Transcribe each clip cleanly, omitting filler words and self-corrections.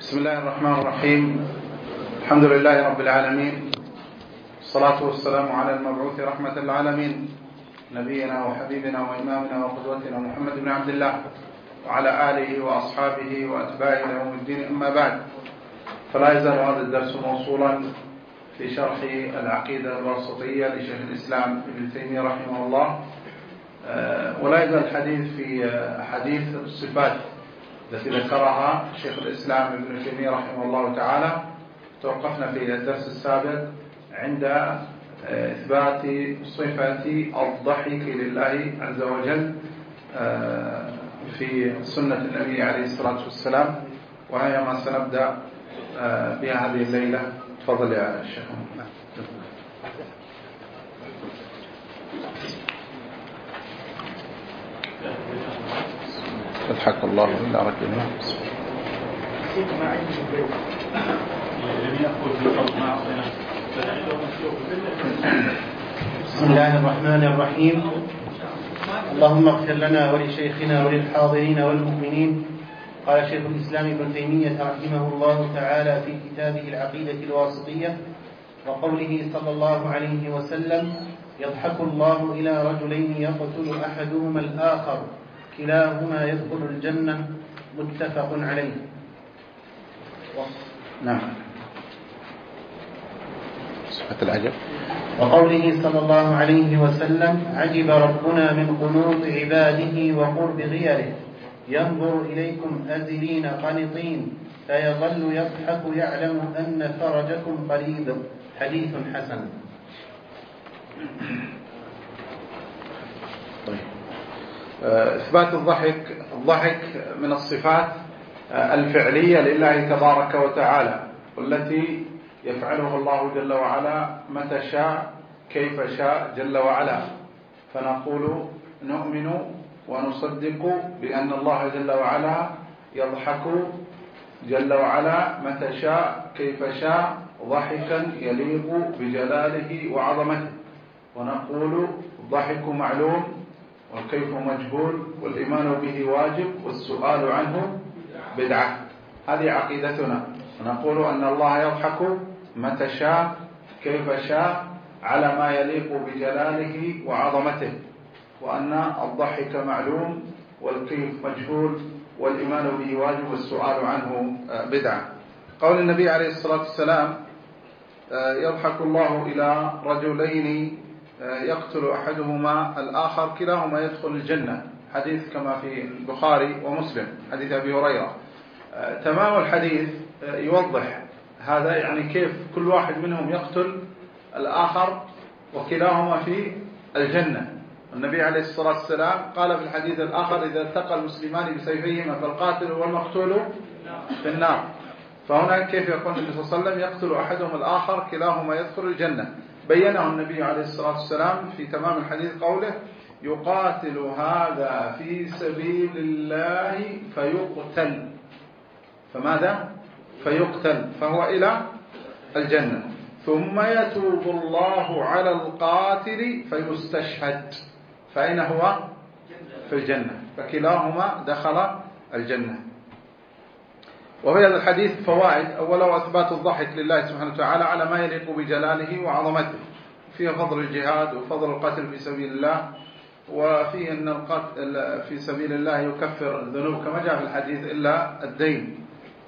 بسم الله الرحمن الرحيم. الحمد لله رب العالمين، الصلاة والسلام على المبعوث رحمة العالمين، نبينا وحبيبنا وإمامنا وقدوتنا محمد بن عبد الله وعلى آله وأصحابه وأتباعه إلى يوم الدين. أما بعد، فلا يزال هذا الدرس موصولا في شرح العقيدة الواسطية لشيخ الإسلام ابن تيمية رحمه الله، ولا يزال الحديث في حديث الصفات التي ذكرها شيخ الإسلام ابن تيمية رحمه الله تعالى. توقفنا في الدرس السابق عند إثبات صفة الضحك لله عز وجل في سنة النبي عليه الصلاة والسلام، وهي ما سنبدأ بها هذه الليلة. تفضل يا شيخ. أضحك الله إلا رجلا. بسم الله الرحمن الرحيم. اللهم اغفر لنا ولشيخنا وللحاضرين والمؤمنين. قال شيخ الإسلام ابن تيمية رحمه الله تعالى في كتابه العقيدة الواسطية وقوله صلى الله عليه وسلم: يضحك الله إلى رجلين يقتل أحدهما الآخر كلاهما يدخل الجنة، متفق عليه. نعم. صفة العجب. وقوله صلى الله عليه وسلم: عجب ربنا من قنوط عباده وقرب غيره، ينظر إليكم أزلين قنطين فيظل يضحك يعلم أن فرجكم قريب. حديث حسن. إثبات الضحك من الصفات الفعلية لله تبارك وتعالى، والتي يفعله الله جل وعلا متى شاء كيف شاء جل وعلا. فنقول نؤمن ونصدق بأن الله جل وعلا يضحك جل وعلا متى شاء كيف شاء ضحكا يليق بجلاله وعظمته، ونقول الضحك معلوم والكيف مجهول والإيمان به واجب والسؤال عنه بدعة. هذه عقيدتنا. نقول أن الله يضحك متى شاء كيف شاء على ما يليق بجلاله وعظمته، وأن الضحك معلوم والكيف مجهول والإيمان به واجب والسؤال عنه بدعة. قول النبي عليه الصلاة والسلام: يضحك الله إلى رجلين يقتل أحدهما الآخر كلاهما يدخل الجنة. حديث كما في البخاري ومسلم، حديث أبي هريرة. تمام الحديث يوضح هذا، يعني كيف كل واحد منهم يقتل الآخر وكلاهما في الجنة. النبي عليه الصلاة والسلام قال في الحديث الآخر: إذا التقى المسلمان بسيفيهما فالقاتل والمقتول في النار. فهنا كيف يقول النبي صلى الله عليه وسلم: يقتل أحدهم الآخر كلاهما يدخل الجنة. بينه النبي عليه الصلاة والسلام في تمام الحديث قوله: يقاتل هذا في سبيل الله فيقتل. فماذا؟ فيقتل، فهو إلى الجنة. ثم يتوب الله على القاتل فيستشهد، فأين هو؟ في الجنة. فكلاهما دخل الجنة. وفي هذا الحديث فوائد. أولا، أثبات الضحك لله سبحانه وتعالى على ما يليق بجلاله وعظمته. فيه فضل الجهاد وفضل القتل في سبيل الله، وفيه أن القتل في سبيل الله يكفر الذنوب كما جاء في الحديث إلا الدين.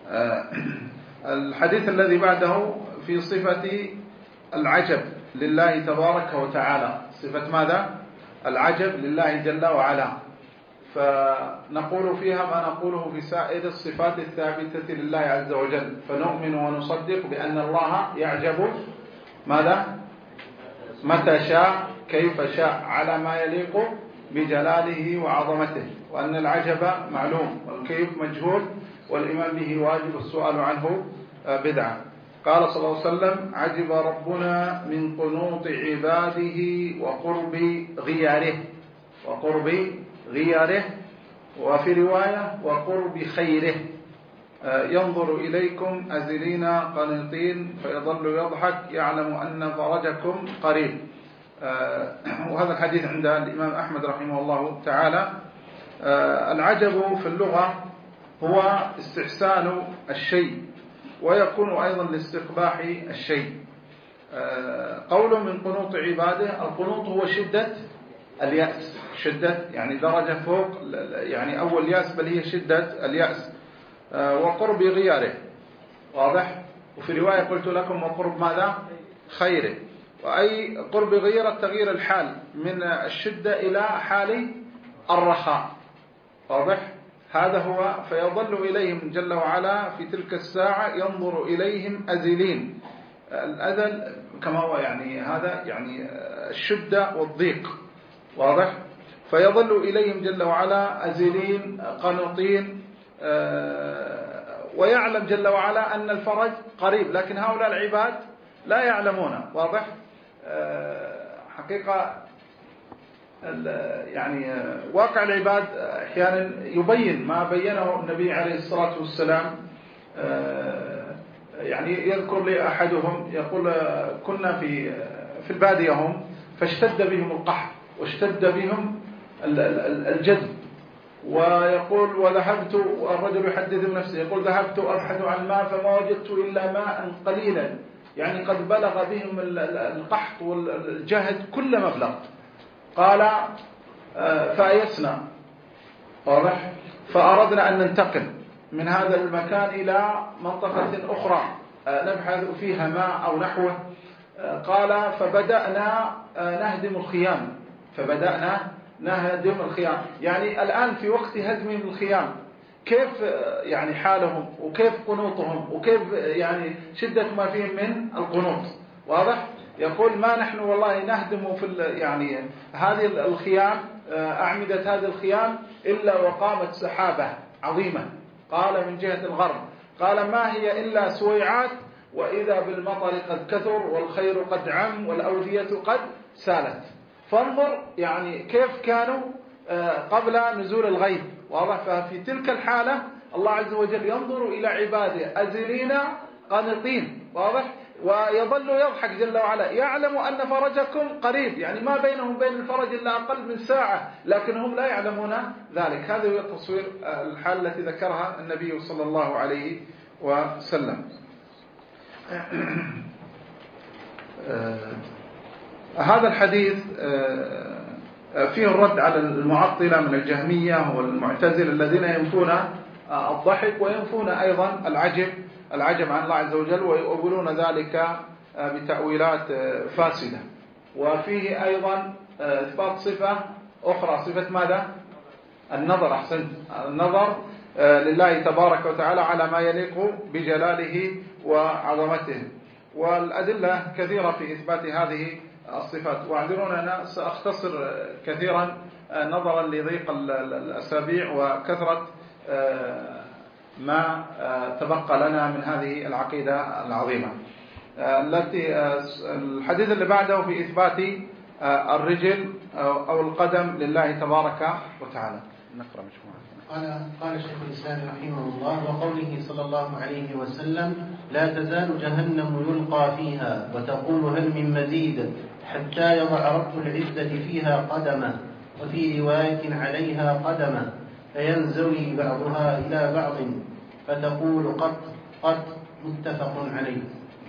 الحديث الذي بعده في صفة العجب لله تبارك وتعالى. صفة ماذا؟ العجب لله جل وعلا. فنقول فيها ما نقوله في سائر الصفات الثابتة لله عز وجل. فنؤمن ونصدق بأن الله يعجب ماذا؟ متى شاء كيف شاء على ما يليق بجلاله وعظمته، وأن العجب معلوم والكيف مجهول والإيمان به واجب والسؤال عنه بدعة. قال صلى الله عليه وسلم: عجب ربنا من قنوط عباده وقرب غياره، وفي رواية وقرب خيره، ينظر إليكم أزلين قنطين فيظل يضحك يعلم أن فرجكم قريب. وهذا الحديث عند الإمام أحمد رحمه الله تعالى. العجب في اللغة هو استحسان الشيء، ويكون أيضا لاستقباح الشيء. قوله من قنوط عباده، القنوط هو شدة اليأس، شدة يعني درجة فوق يعني أول يأس، بل هي شدة اليأس وقرب غياره، واضح. وفي رواية قلت لكم وقرب ماذا؟ خيره، وأي قرب غير تغيير الحال من الشدة إلى حال الرخاء، واضح. هذا هو. فيظل إليهم جل وعلا في تلك الساعة ينظر إليهم أزلين. الأذل كما هو يعني هذا يعني الشدة والضيق، واضح. فيظل إليهم جل وعلا أزلين قنطين، ويعلم جل وعلا أن الفرج قريب، لكن هؤلاء العباد لا يعلمون، واضح. حقيقة يعني واقع العباد أحيانا يبين ما بينه النبي عليه الصلاة والسلام. يعني يذكر لي أحدهم يقول كنا في البادية هم، فاشتد بهم القحط واشتد بهم الجذب، ويقول وذهبت، الرجل يحدث بنفسه يقول ذهبت أبحث عن ماء فما وجدت إلا ماء قليلا، يعني قد بلغ بهم القحط والجهد كل مبلغ. قال فأيسنا، واضح، فأردنا أن ننتقل من هذا المكان إلى منطقة أخرى نبحث فيها ماء أو نحوه. قال فبدأنا نهدم الخيام، يعني الآن في وقت هدمهم الخيام، كيف يعني حالهم وكيف قنوطهم وكيف يعني شدة ما فيهم من القنوط، واضح. يقول ما نحن والله نهدم في يعني هذه الخيام، أعمدة هذه الخيام، إلا وقامت سحابة عظيمة، قال من جهة الغرب، قال ما هي إلا سويعات، وإذا بالمطر قد كثر والخير قد عم والأودية قد سالت. فانظر يعني كيف كانوا قبل نزول الغيث، واضح. ففي تلك الحالة الله عز وجل ينظر إلى عباده أزلين قانطين، واضح، ويظل يضحك جل وعلا، يعلم أن فرجكم قريب، يعني ما بينهم بين الفرج إلا أقل من ساعة، لكن هم لا يعلمون ذلك. هذا هو تصوير الحال التي ذكرها النبي صلى الله عليه وسلم. هذا الحديث فيه الرد على المعطلة من الجهمية والمعتزلة الذين ينفون الضحك وينفون أيضا العجب عن الله عز وجل، ويؤولون ذلك بتأويلات فاسدة. وفيه أيضا إثبات صفة أخرى، صفة ماذا؟ النظر. أحسنت، النظر لله تبارك وتعالى على ما يليق بجلاله وعظمته. والأدلة كثيرة في إثبات هذه الصفات، واعذرون أنا سأختصر كثيرا نظرا لضيق الأسابيع وكثرة ما تبقى لنا من هذه العقيدة العظيمة. الحديث اللي بعده في إثبات الرجل أو القدم لله تبارك وتعالى. نقرأ مجموعة. قال شيخ الإسلام رحمه الله: وقوله صلى الله عليه وسلم: لا تزال جهنم يلقى فيها وتقول هل من مزيد حتى يضع رب العزة فيها قدمه، وفي رواية عليها قدمه، فينزوي بعضها إلى بعض فتقول قط متفق عليه.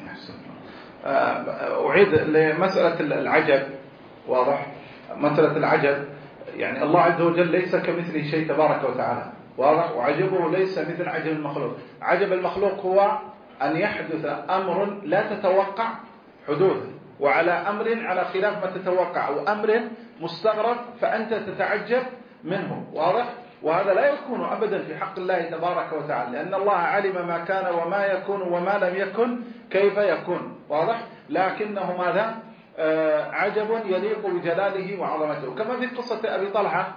أعيد لمسألة العجب، واضح. مسألة العجب يعني الله عز وجل ليس كمثله شيء تبارك وتعالى، واضح. وعجبه ليس مثل عجب المخلوق. عجب المخلوق هو أن يحدث أمر لا تتوقع حدوثه، وعلى أمر على خلاف ما تتوقع، أو أمر مستغرب فأنت تتعجب منه، واضح. وهذا لا يكون أبدا في حق الله تبارك وتعالى، لأن الله علم ما كان وما يكون وما لم يكن كيف يكون، واضح. لكنه ماذا؟ عجب يليق بجلاله وعظمته. كما في قصة أبي طلحة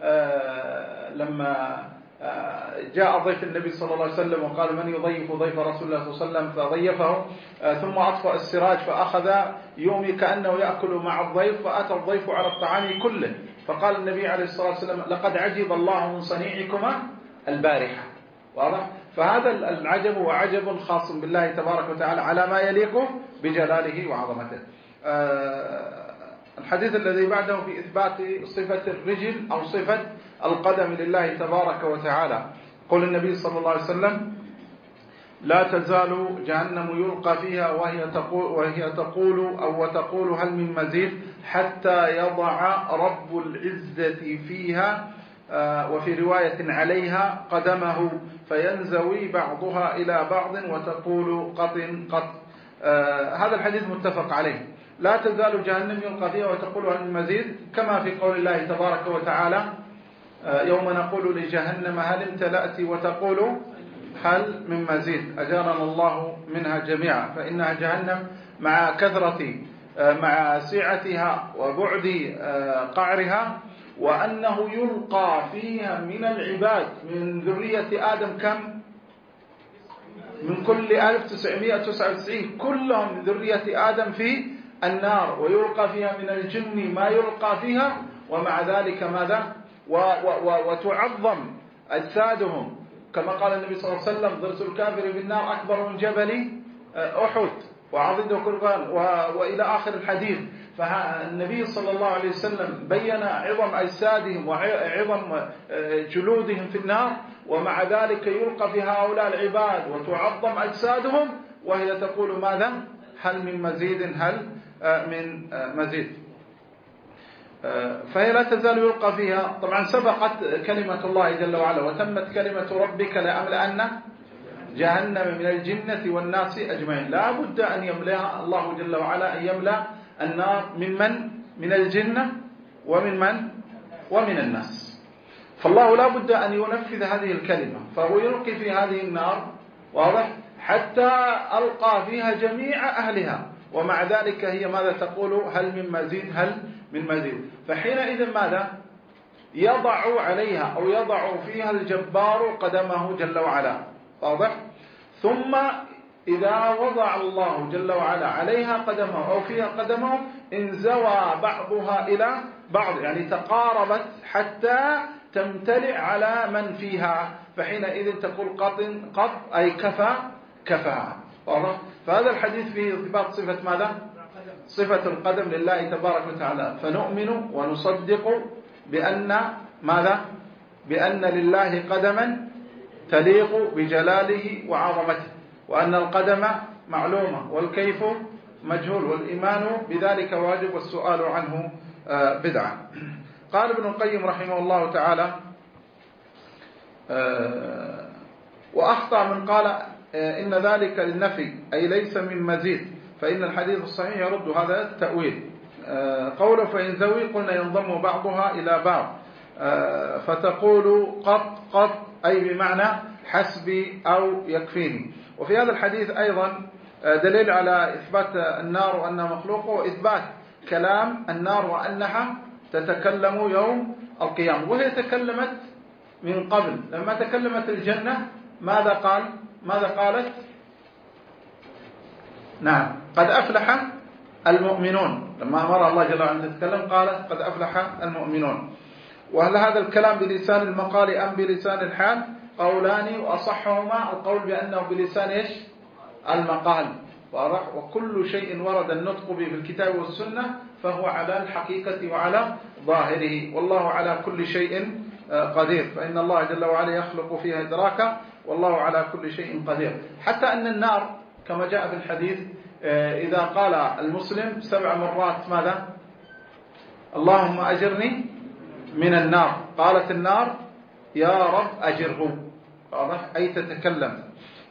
لما جاء ضيف النبي صلى الله عليه وسلم وقال من يضيف ضيف رسول الله صلى الله عليه وسلم، فضيفه ثم أطفأ السراج فأخذ يومي كأنه يأكل مع الضيف، فأتى الضيف على الطعام كله، فقال النبي عليه الصلاة والسلام لقد عجب الله من صنيعكما البارحة، واضح. فهذا العجب هو عجب خاص بالله تبارك وتعالى على ما يليق بجلاله وعظمته. الحديث الذي بعده في إثبات صفة الرجل أو صفة القدم لله تبارك وتعالى. قول النبي صلى الله عليه وسلم: لا تزال جهنم يلقى فيها وهي تقول هل من مزيد حتى يضع رب العزة فيها، وفي رواية عليها، قدمه فينزوي بعضها إلى بعض وتقول قط قط. هذا الحديث متفق عليه. لا تزال جهنم يلقى فيها وتقول هل من مزيد، كما في قول الله تبارك وتعالى: يوم نقول لجهنم هل امتلأت وتقول هل من مزيد. أجارنا الله منها جميعا. فإنها جهنم مع سعتها وبعد قعرها، وأنه يلقى فيها من العباد من ذرية آدم كم؟ من كل 1999 كلهم من ذرية آدم في النار، ويلقى فيها من الجن ما يلقى فيها، ومع ذلك ماذا؟ وتعظم أجسادهم، كما قال النبي صلى الله عليه وسلم: ضرس الكافر بالنار أكبر من جبل أحد وعضده كربان، وإلى آخر الحديث. فالنبي صلى الله عليه وسلم بين عظم أجسادهم وعظم جلودهم في النار، ومع ذلك يلقى في هؤلاء العباد وتعظم أجسادهم، وهي تقول ماذا؟ هل من مزيد، هل من مزيد. فهي لا تزال يلقى فيها. طبعا سبقت كلمة الله جل وعلا: وتمت كلمة ربك لأملأن جهنم من الجنة والناس أجمعين. لا بد أن يملأ الله جل وعلا، أن يملأ النار من الجنة ومن الناس. فالله لا بد أن ينفذ هذه الكلمة، فهو يلقي في هذه النار، واضح، حتى ألقى فيها جميع أهلها، ومع ذلك هي ماذا تقول؟ هل من مزيد، هل من مزيد. فحينئذ ماذا؟ يضع عليها أو يضع فيها الجبار قدمه جل وعلا، واضح. ثم إذا وضع الله جل وعلا عليها قدمه أو فيها قدمه، انزوى بعضها إلى بعض، يعني تقاربت حتى تمتلئ على من فيها، فحينئذ تقول قط قط، أي كفى. واضح. فهذا الحديث فيه إثبات صفة ماذا؟ صفة القدم لله تبارك وتعالى. فنؤمن ونصدق بأن ماذا؟ بأن لله قدما تليق بجلاله وعظمته، وأن القدم معلومة والكيف مجهول، والإيمان بذلك واجب والسؤال عنه بدعة. قال ابن القيم رحمه الله تعالى: وأخطأ من قال إن ذلك للنفي، أي ليس من مزيد، فإن الحديث الصحيح يرد هذا التأويل. قوله فينزوي، قلنا ينضم بعضها إلى بعض، فتقول قط قط، أي بمعنى حسبي أو يكفيني. وفي هذا الحديث أيضا دليل على إثبات النار وأنها مخلوقة، وإثبات كلام النار وأنها تتكلم يوم القيامة. وهي تكلمت من قبل، لما تكلمت الجنة ماذا قالت؟ نعم، قد أفلح المؤمنون. لما أمر الله جل وعلا أن تتكلم قالت قد أفلح المؤمنون. وهل هذا الكلام بلسان المقال أم بلسان الحال؟ قولان، وأصحهما القول بأنه بلسان المقال، وكل شيء ورد النطق به في الكتاب والسنة فهو على الحقيقة وعلى ظاهره، والله على كل شيء قدير. فإن الله جل وعلا يخلق فيها إدراكا، والله على كل شيء قدير. حتى أن النار كما جاء في الحديث إذا قال المسلم 7 مرات ماذا؟ اللهم أجرني من النار، قالت النار يا رب أجره، أي تتكلم.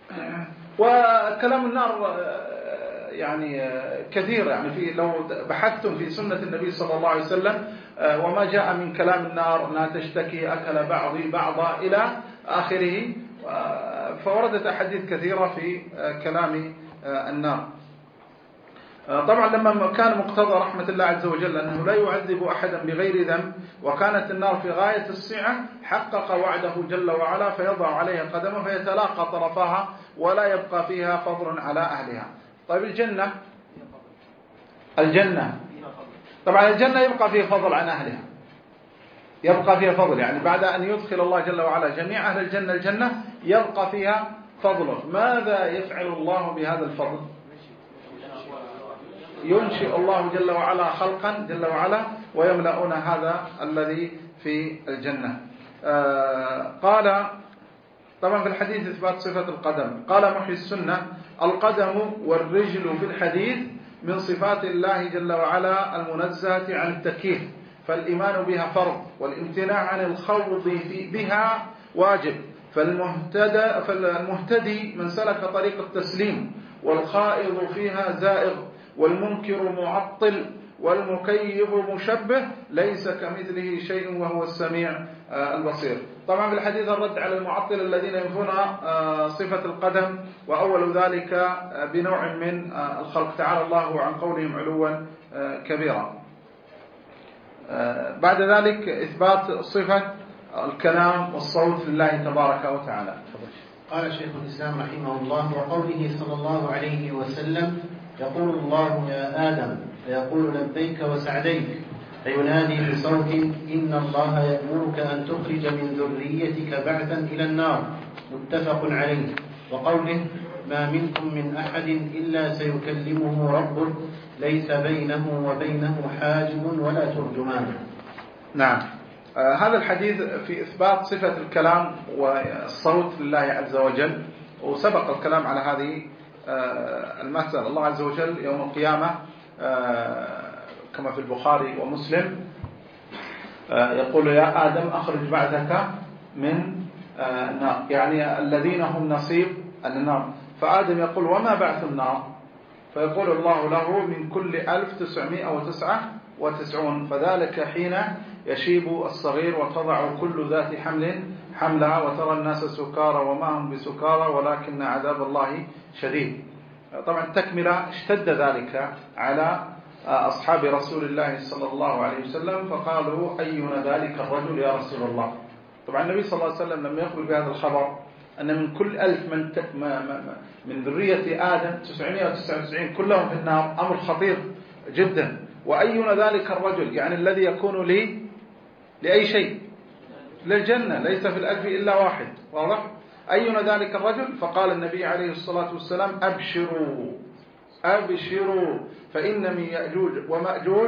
وكلام النار يعني كثير، يعني لو بحثتم في سنة النبي صلى الله عليه وسلم وما جاء من كلام النار أنها تشتكي أكل بعضي بعضا إلى آخره، فوردت أحاديث كثيرة في كلام النار. طبعا لما كان مقتضى رحمة الله عز وجل أنه لا يعذب أحدا بغير ذنب، وكانت النار في غاية السعة، حقق وعده جل وعلا فيضع عليها قدمه فيتلاقى طرفها ولا يبقى فيها فضل على أهلها. طيب الجنة طبعا الجنة يبقى فيها فضل عن أهلها، يبقى فيها فضل، يعني بعد أن يدخل الله جل وعلا جميع أهل الجنة يبقى فيها فضل. ماذا يفعل الله بهذا الفضل؟ ينشئ الله جل وعلا خلقا جل وعلا ويملؤون هذا الذي في الجنة. قال طبعا في الحديث إثبات صفة القدم. قال محيي السنة: القدم والرجل في الحديث من صفات الله جل وعلا المنزهة عن التكييف، فالإيمان بها فرض، والامتناع عن الخوض بها واجب. فالمهتدي من سلك طريق التسليم، والخائض فيها زائغ، والمنكر معطل، والمكيف مشبه، ليس كمثله شيء وهو السميع البصير. طبعا في الحديث الرد على المعطل الذين ينفون صفة القدم، وأول ذلك بنوع من الخلق، تعالى الله عن قولهم علوا كبيرا. بعد ذلك إثبات صفة الكلام والصوت لله تبارك وتعالى. قال شيخ الإسلام رحمه الله: وقوله صلى الله عليه وسلم: يقول الله يا آدم، فيقول لبيك وسعديك، فينادي بصوت: إن الله يأمرك أن تخرج من ذريتك بعثا إلى النار، متفق عليه. وقوله: ما منكم من أحد إلا سيكلمه ربه، ليس بينه وبينه حاجب ولا ترجمان. نعم، هذا الحديث في إثبات صفة الكلام والصوت لله عز وجل، وسبق الكلام على هذه المسألة. الله عز وجل يوم القيامة كما في البخاري ومسلم يقول: يا آدم أخرج بعثك من النار، يعني الذين هم نصيب النار. فآدم يقول: وما بعث النار؟ فيقول الله له: من كل 1999، فذلك حين يشيب الصغير وتضع كل ذات حمل حملها، وترى الناس سكارى وما هم بسكارى ولكن عذاب الله شديد. طبعا تكملة: اشتد ذلك على أصحاب رسول الله صلى الله عليه وسلم، فقالوا: أينا ذلك الرجل يا رسول الله. طبعا النبي صلى الله عليه وسلم لما يخبر بهذا الخبر أن من كل 1000 من ذرية آدم 999 كلهم في النار، أمر خطير جدا. وأينا ذلك الرجل، يعني الذي يكون لأي شيء، للجنة، ليس في 1000 إلا واحد. واضح؟ أينا ذلك الرجل؟ فقال النبي عليه الصلاة والسلام: أبشروا أبشروا، فإن من يأجوج ومأجوج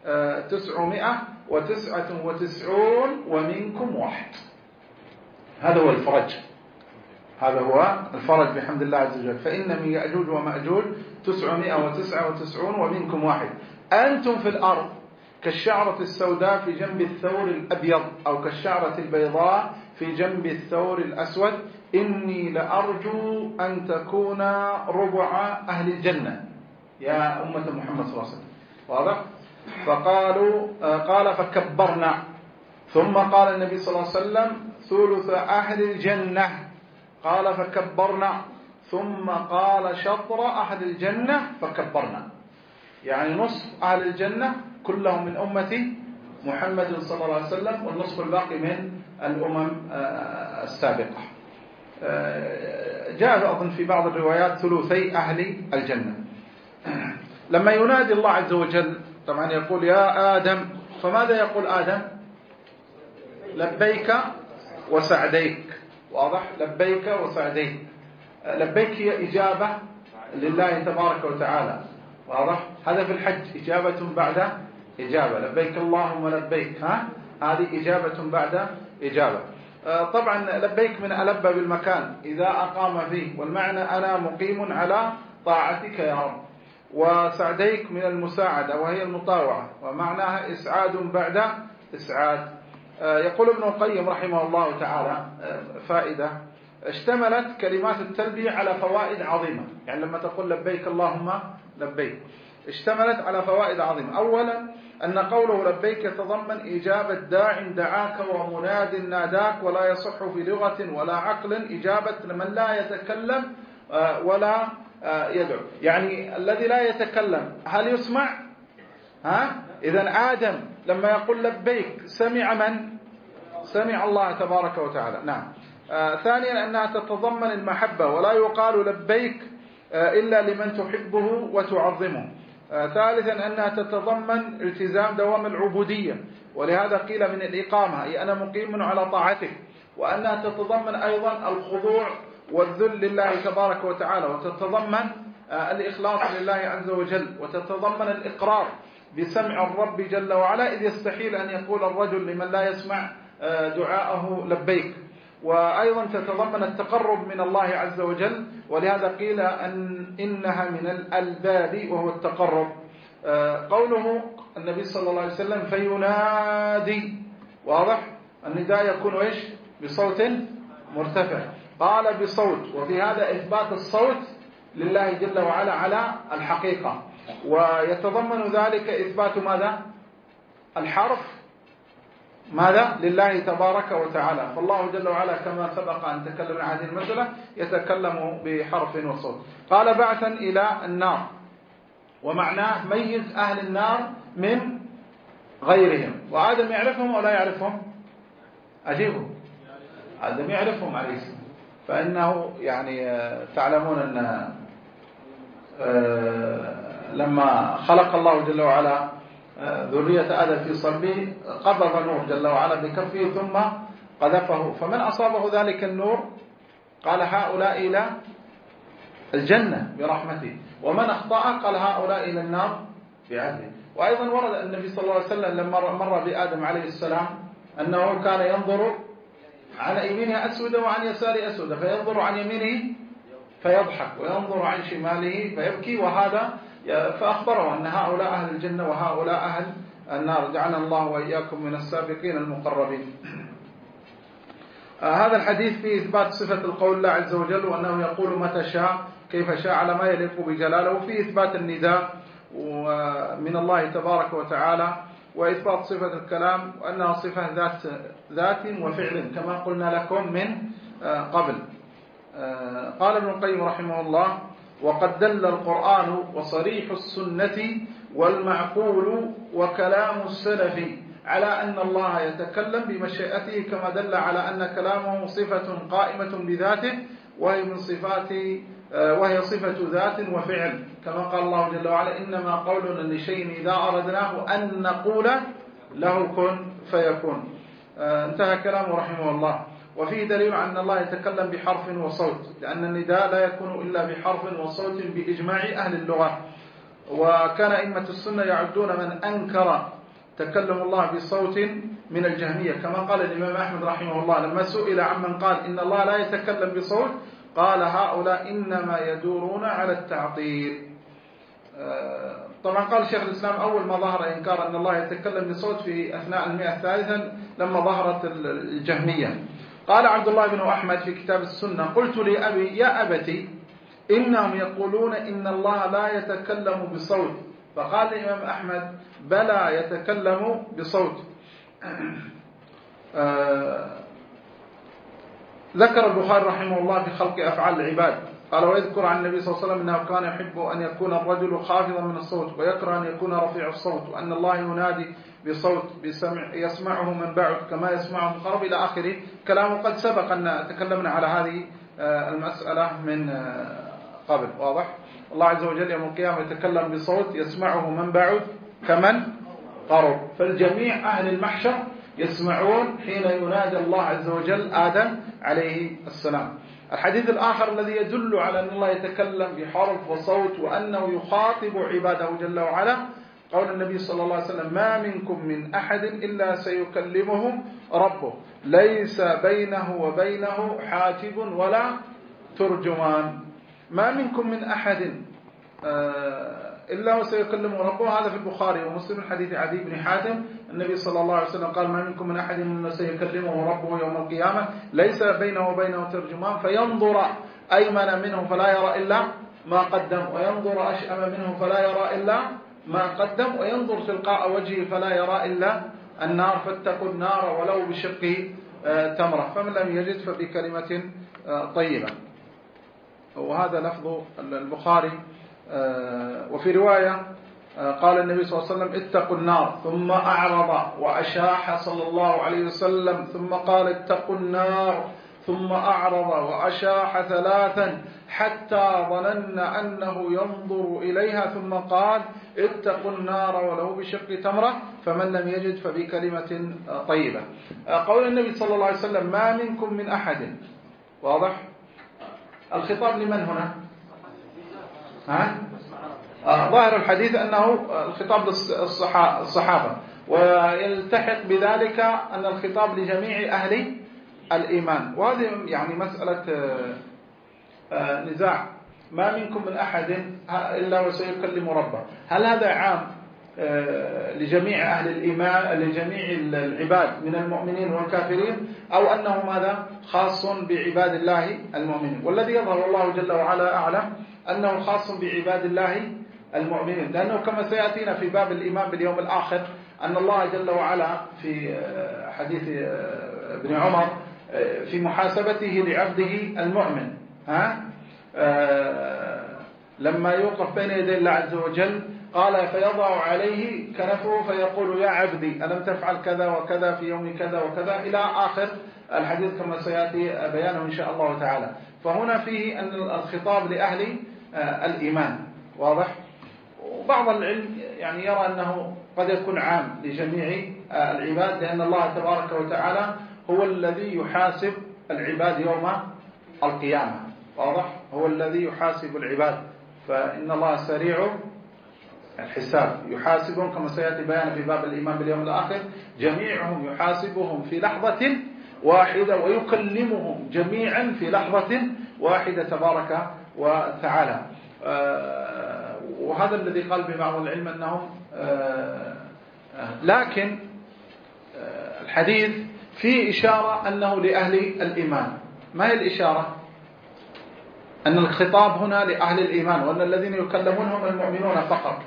999 ومنكم واحد. هذا هو الفرج، هذا هو الفرج بحمد الله عز وجل. فإن من يأجوج ومأجوج 999 ومنكم واحد. أنتم في الأرض كالشعرة السوداء في جنب الثور الأبيض، أو كالشعرة البيضاء في جنب الثور الأسود. إني لأرجو أن تكون ربع أهل الجنة يا أمة محمد صلى الله عليه وسلم. واضح؟ فقالوا قال: فكبرنا. ثم قال النبي صلى الله عليه وسلم: ثلث أهل الجنة. قال: فكبرنا. ثم قال: شطر أهل الجنة. فكبرنا، يعني نصف أهل الجنة كلهم من أمة محمد صلى الله عليه وسلم، والنصف الباقي من الأمم السابقة. جاء أظن في بعض الروايات ثلثي أهل الجنة. لما ينادي الله عز وجل طبعا يقول: يا آدم، فماذا يقول آدم؟ لبيك وسعديك. واضح؟ لبيك وسعديك. لبيك هي إجابة لله تبارك وتعالى. واضح؟ هذا في الحج إجابة بعد إجابة، لبيك اللهم لبيك، هذه إجابة بعد إجابة. طبعا لبيك من ألب بالمكان إذا أقام فيه، والمعنى أنا مقيم على طاعتك يا رب. وسعديك من المساعدة وهي المطاوعة، ومعناها إسعاد بعد إسعاد. يقول ابن القيم رحمه الله تعالى فائدة: اشتملت كلمات التلبية على فوائد عظيمة. يعني لما تقول لبيك اللهم لبيك اشتملت على فوائد عظيمة. أولا أن قوله لبيك يتضمن إجابة داع دعاك ومناد ناداك، ولا يصح في لغة ولا عقل إجابة من لا يتكلم ولا يدعو. يعني الذي لا يتكلم هل يسمع؟ إذن آدم لما يقول لبيك سمع من؟ سمع الله تبارك وتعالى. نعم. ثانيا أنها تتضمن المحبة، ولا يقال لبيك إلا لمن تحبه وتعظمه. ثالثا أنها تتضمن التزام دوام العبودية، ولهذا قيل من الإقامة، أي أنا مقيم على طاعتك. وأنها تتضمن أيضا الخضوع والذل لله تبارك وتعالى، وتتضمن الإخلاص لله عز وجل، وتتضمن الإقرار بسمع الرب جل وعلا، إذ يستحيل أن يقول الرجل لمن لا يسمع دعاءه لبيك. وأيضا تتضمن التقرب من الله عز وجل، ولهذا قيل إنها من الألباب وهو التقرب. قوله النبي صلى الله عليه وسلم فينادي، واضح؟ النداء يكون إيش؟ بصوت مرتفع. قال بصوت، وفي هذا إثبات الصوت لله جل وعلا على الحقيقة، ويتضمن ذلك إثبات ماذا؟ الحرف ماذا؟ لله تبارك وتعالى. فالله جل وعلا كما سبق أن تكلم عن هذه المسألة يتكلم بحرف وصوت. قال بعثا إلى النار، ومعناه ميز أهل النار من غيرهم. وآدم يعرفهم ولا يعرفهم؟ أجيبه. آدم يعرفهم عليه السلام، فإنه يعني تعلمون أن لما خلق الله جل وعلا ذرية آدم في صلبه قبض نور جل وعلا بكفه ثم قذفه، فمن أصابه ذلك النور قال هؤلاء إلى الجنة برحمته، ومن أخطأ قال هؤلاء إلى النار بعدله. وأيضا ورد النبي صلى الله عليه وسلم لما مر بآدم عليه السلام أنه كان ينظر عن يمينه أسود وعن يساره أسود، فينظر عن يمينه فيضحك وينظر عن شماله فيبكي، وهذا فأخبره أن هؤلاء أهل الجنة وهؤلاء أهل النار. جعلنا الله وإياكم من السابقين المقربين. هذا الحديث فيه إثبات صفة القول الله عز وجل، وأنه يقول متى شاء كيف شاء على ما يليق بجلاله، وفيه إثبات النداء من الله تبارك وتعالى، وإثبات صفة الكلام وأنها صفة ذات وفعل كما قلنا لكم من قبل. قال ابن القيم رحمه الله: وقد دل القرآن وصريح السنة والمعقول وكلام السلف على أن الله يتكلم بمشيئته، كما دل على أن كلامه صفة قائمة بذاته وهي صفة ذات وفعل، كما قال الله جل وعلا: إنما قولنا لشيء إذا أردناه أن نقول له كن فيكون. انتهى كلامه رحمه الله. وفيه دليل على أن الله يتكلم بحرف وصوت، لأن النداء لا يكون إلا بحرف وصوت بإجماع أهل اللغة. وكان أئمة السنة يعدون من أنكر تكلم الله بصوت من الجهمية، كما قال الإمام أحمد رحمه الله لما سئل عمن قال إن الله لا يتكلم بصوت قال: هؤلاء إنما يدورون على التعطيل. طبعا قال شيخ الإسلام أول ما ظهر إنكار أن الله يتكلم بصوت في أثناء المئة الثالثة لما ظهرت الجهمية. قال عبد الله بن أحمد في كتاب السنة: قلت لأبي: يا أبتي، إنهم يقولون إن الله لا يتكلم بصوت. فقال الإمام أحمد: بلى يتكلم بصوت. ذكر البخاري رحمه الله في خلق أفعال العباد، قال: ويذكر عن النبي صلى الله عليه وسلم أنه كان يحب أن يكون الرجل خافضا من الصوت ويكره أن يكون رفيع الصوت، وأن الله ينادي بصوت يسمعه من بعد كما يسمعه من قرب، إلى آخره. كلامه قد سبق أن تكلمنا على هذه المسألة من قبل. واضح؟ الله عز وجل يوم القيامة يتكلم بصوت يسمعه من بعد كمن قرب، فالجميع أهل المحشر يسمعون حين ينادي الله عز وجل آدم عليه السلام. الحديث الآخر الذي يدل على أن الله يتكلم بحرف وصوت وأنه يخاطب عباده جل وعلا قول النبي صلى الله عليه وسلم: ما منكم من أحد إلا سيكلمه ربه ليس بينه وبينه حاجب ولا ترجمان. ما منكم من أحد إلا وسيكلمه ربه. هذا في البخاري ومسلم حديث عدي بن حاتم. النبي صلى الله عليه وسلم قال: ما منكم من أحد إلا سيكلمه ربه يوم القيامة ليس بينه وبينه ترجمان، فينظر أيمن منه فلا يرى إلا ما قدم، وينظر أشأم منه فلا يرى إلا ما قدم، وينظر تلقاء وجهه فلا يرى إلا النار، فاتقوا النار ولو بشق تمرة، فمن لم يجد فبكلمة طيبة. وهذا لفظ البخاري. وفي رواية قال النبي صلى الله عليه وسلم: اتقوا النار، ثم أعرض وأشاح صلى الله عليه وسلم، ثم قال: اتقوا النار، ثم أعرض وأشاح ثلاثا حتى ظننا أنه ينظر إليها، ثم قال: اتقوا النار ولو بشق تمرة، فمن لم يجد فبكلمة طيبة. قول النبي صلى الله عليه وسلم: ما منكم من أحد. واضح؟ الخطاب لمن هنا؟ ظاهر الحديث أنه الخطاب للصحابة، ويلتحق بذلك أن الخطاب لجميع أهل الإيمان. وهذه يعني مسألة نزاع، ما منكم من أحد إلا وسيكلم ربه. هل هذا عام لجميع أهل الإيمان، لجميع العباد من المؤمنين والكافرين، أو أنه ماذا خاص بعباد الله المؤمنين؟ والذي يظهر الله جل وعلا أعلم أنه خاص بعباد الله المؤمنين، لأنه كما سيأتينا في باب الإيمان باليوم الآخر أن الله جل وعلا في حديث ابن عمر في محاسبته لعبده المؤمن لما يوقف بين يدي الله عز وجل قال فيضع عليه كنفه فيقول يا عبدي ألم تفعل كذا وكذا في يوم كذا وكذا إلى آخر الحديث كما سيأتي بيانه إن شاء الله تعالى. فهنا فيه أن الخطاب لأهل الإيمان واضح. وبعض العلم يعني يرى أنه قد يكون عام لجميع العباد، لأن الله تبارك وتعالى هو الذي يحاسب العباد يوم القيامة واضح، هو الذي يحاسب العباد، فإن الله سريع الحساب، يحاسبهم كما سيأتي بيان في باب الإيمان باليوم الآخر، جميعهم يحاسبهم في لحظة واحدة ويكلمهم جميعا في لحظة واحدة تبارك وتعالى. وهذا الذي قال به بعض العلم أنهم لكن الحديث فيه إشارة أنه لأهل الإيمان. ما هي الإشارة؟ أن الخطاب هنا لأهل الإيمان، وأن الذين يكلمون هم المؤمنون فقط.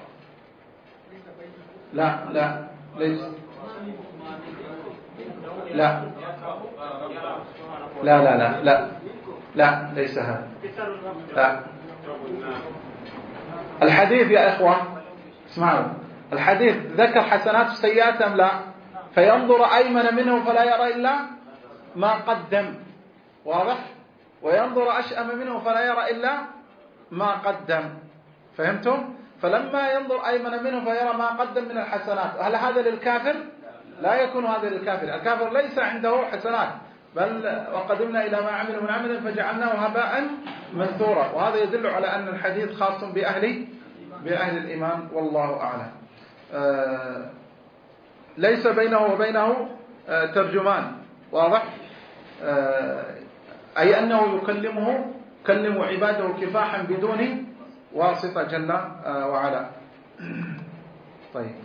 لا لا ليس لا لا لا لا لا لا ليس هذا. لا. الحديث يا إخوة اسمعوا، الحديث ذكر حسنات وسيئات أم لا؟ فينظر أيمن منه فلا يرى إلا ما قدم واضح، وينظر أشأم منه فلا يرى إلا ما قدم. فهمتم؟ فلما ينظر أيمن منه فيرى ما قدم من الحسنات. هل هذا للكافر؟ لا يكون هذا للكافر. الكافر ليس عنده حسنات، بل وقدمنا إلى ما عملوا من عمل فجعلناه هباء منثورا. وهذا يدل على أن الحديث خاص بأهل الإيمان والله أعلم. ليس بينه وبينه ترجمان واضح، أي أنه يكلم عباده كفاحا بدون واسطة جل وعلا. طيب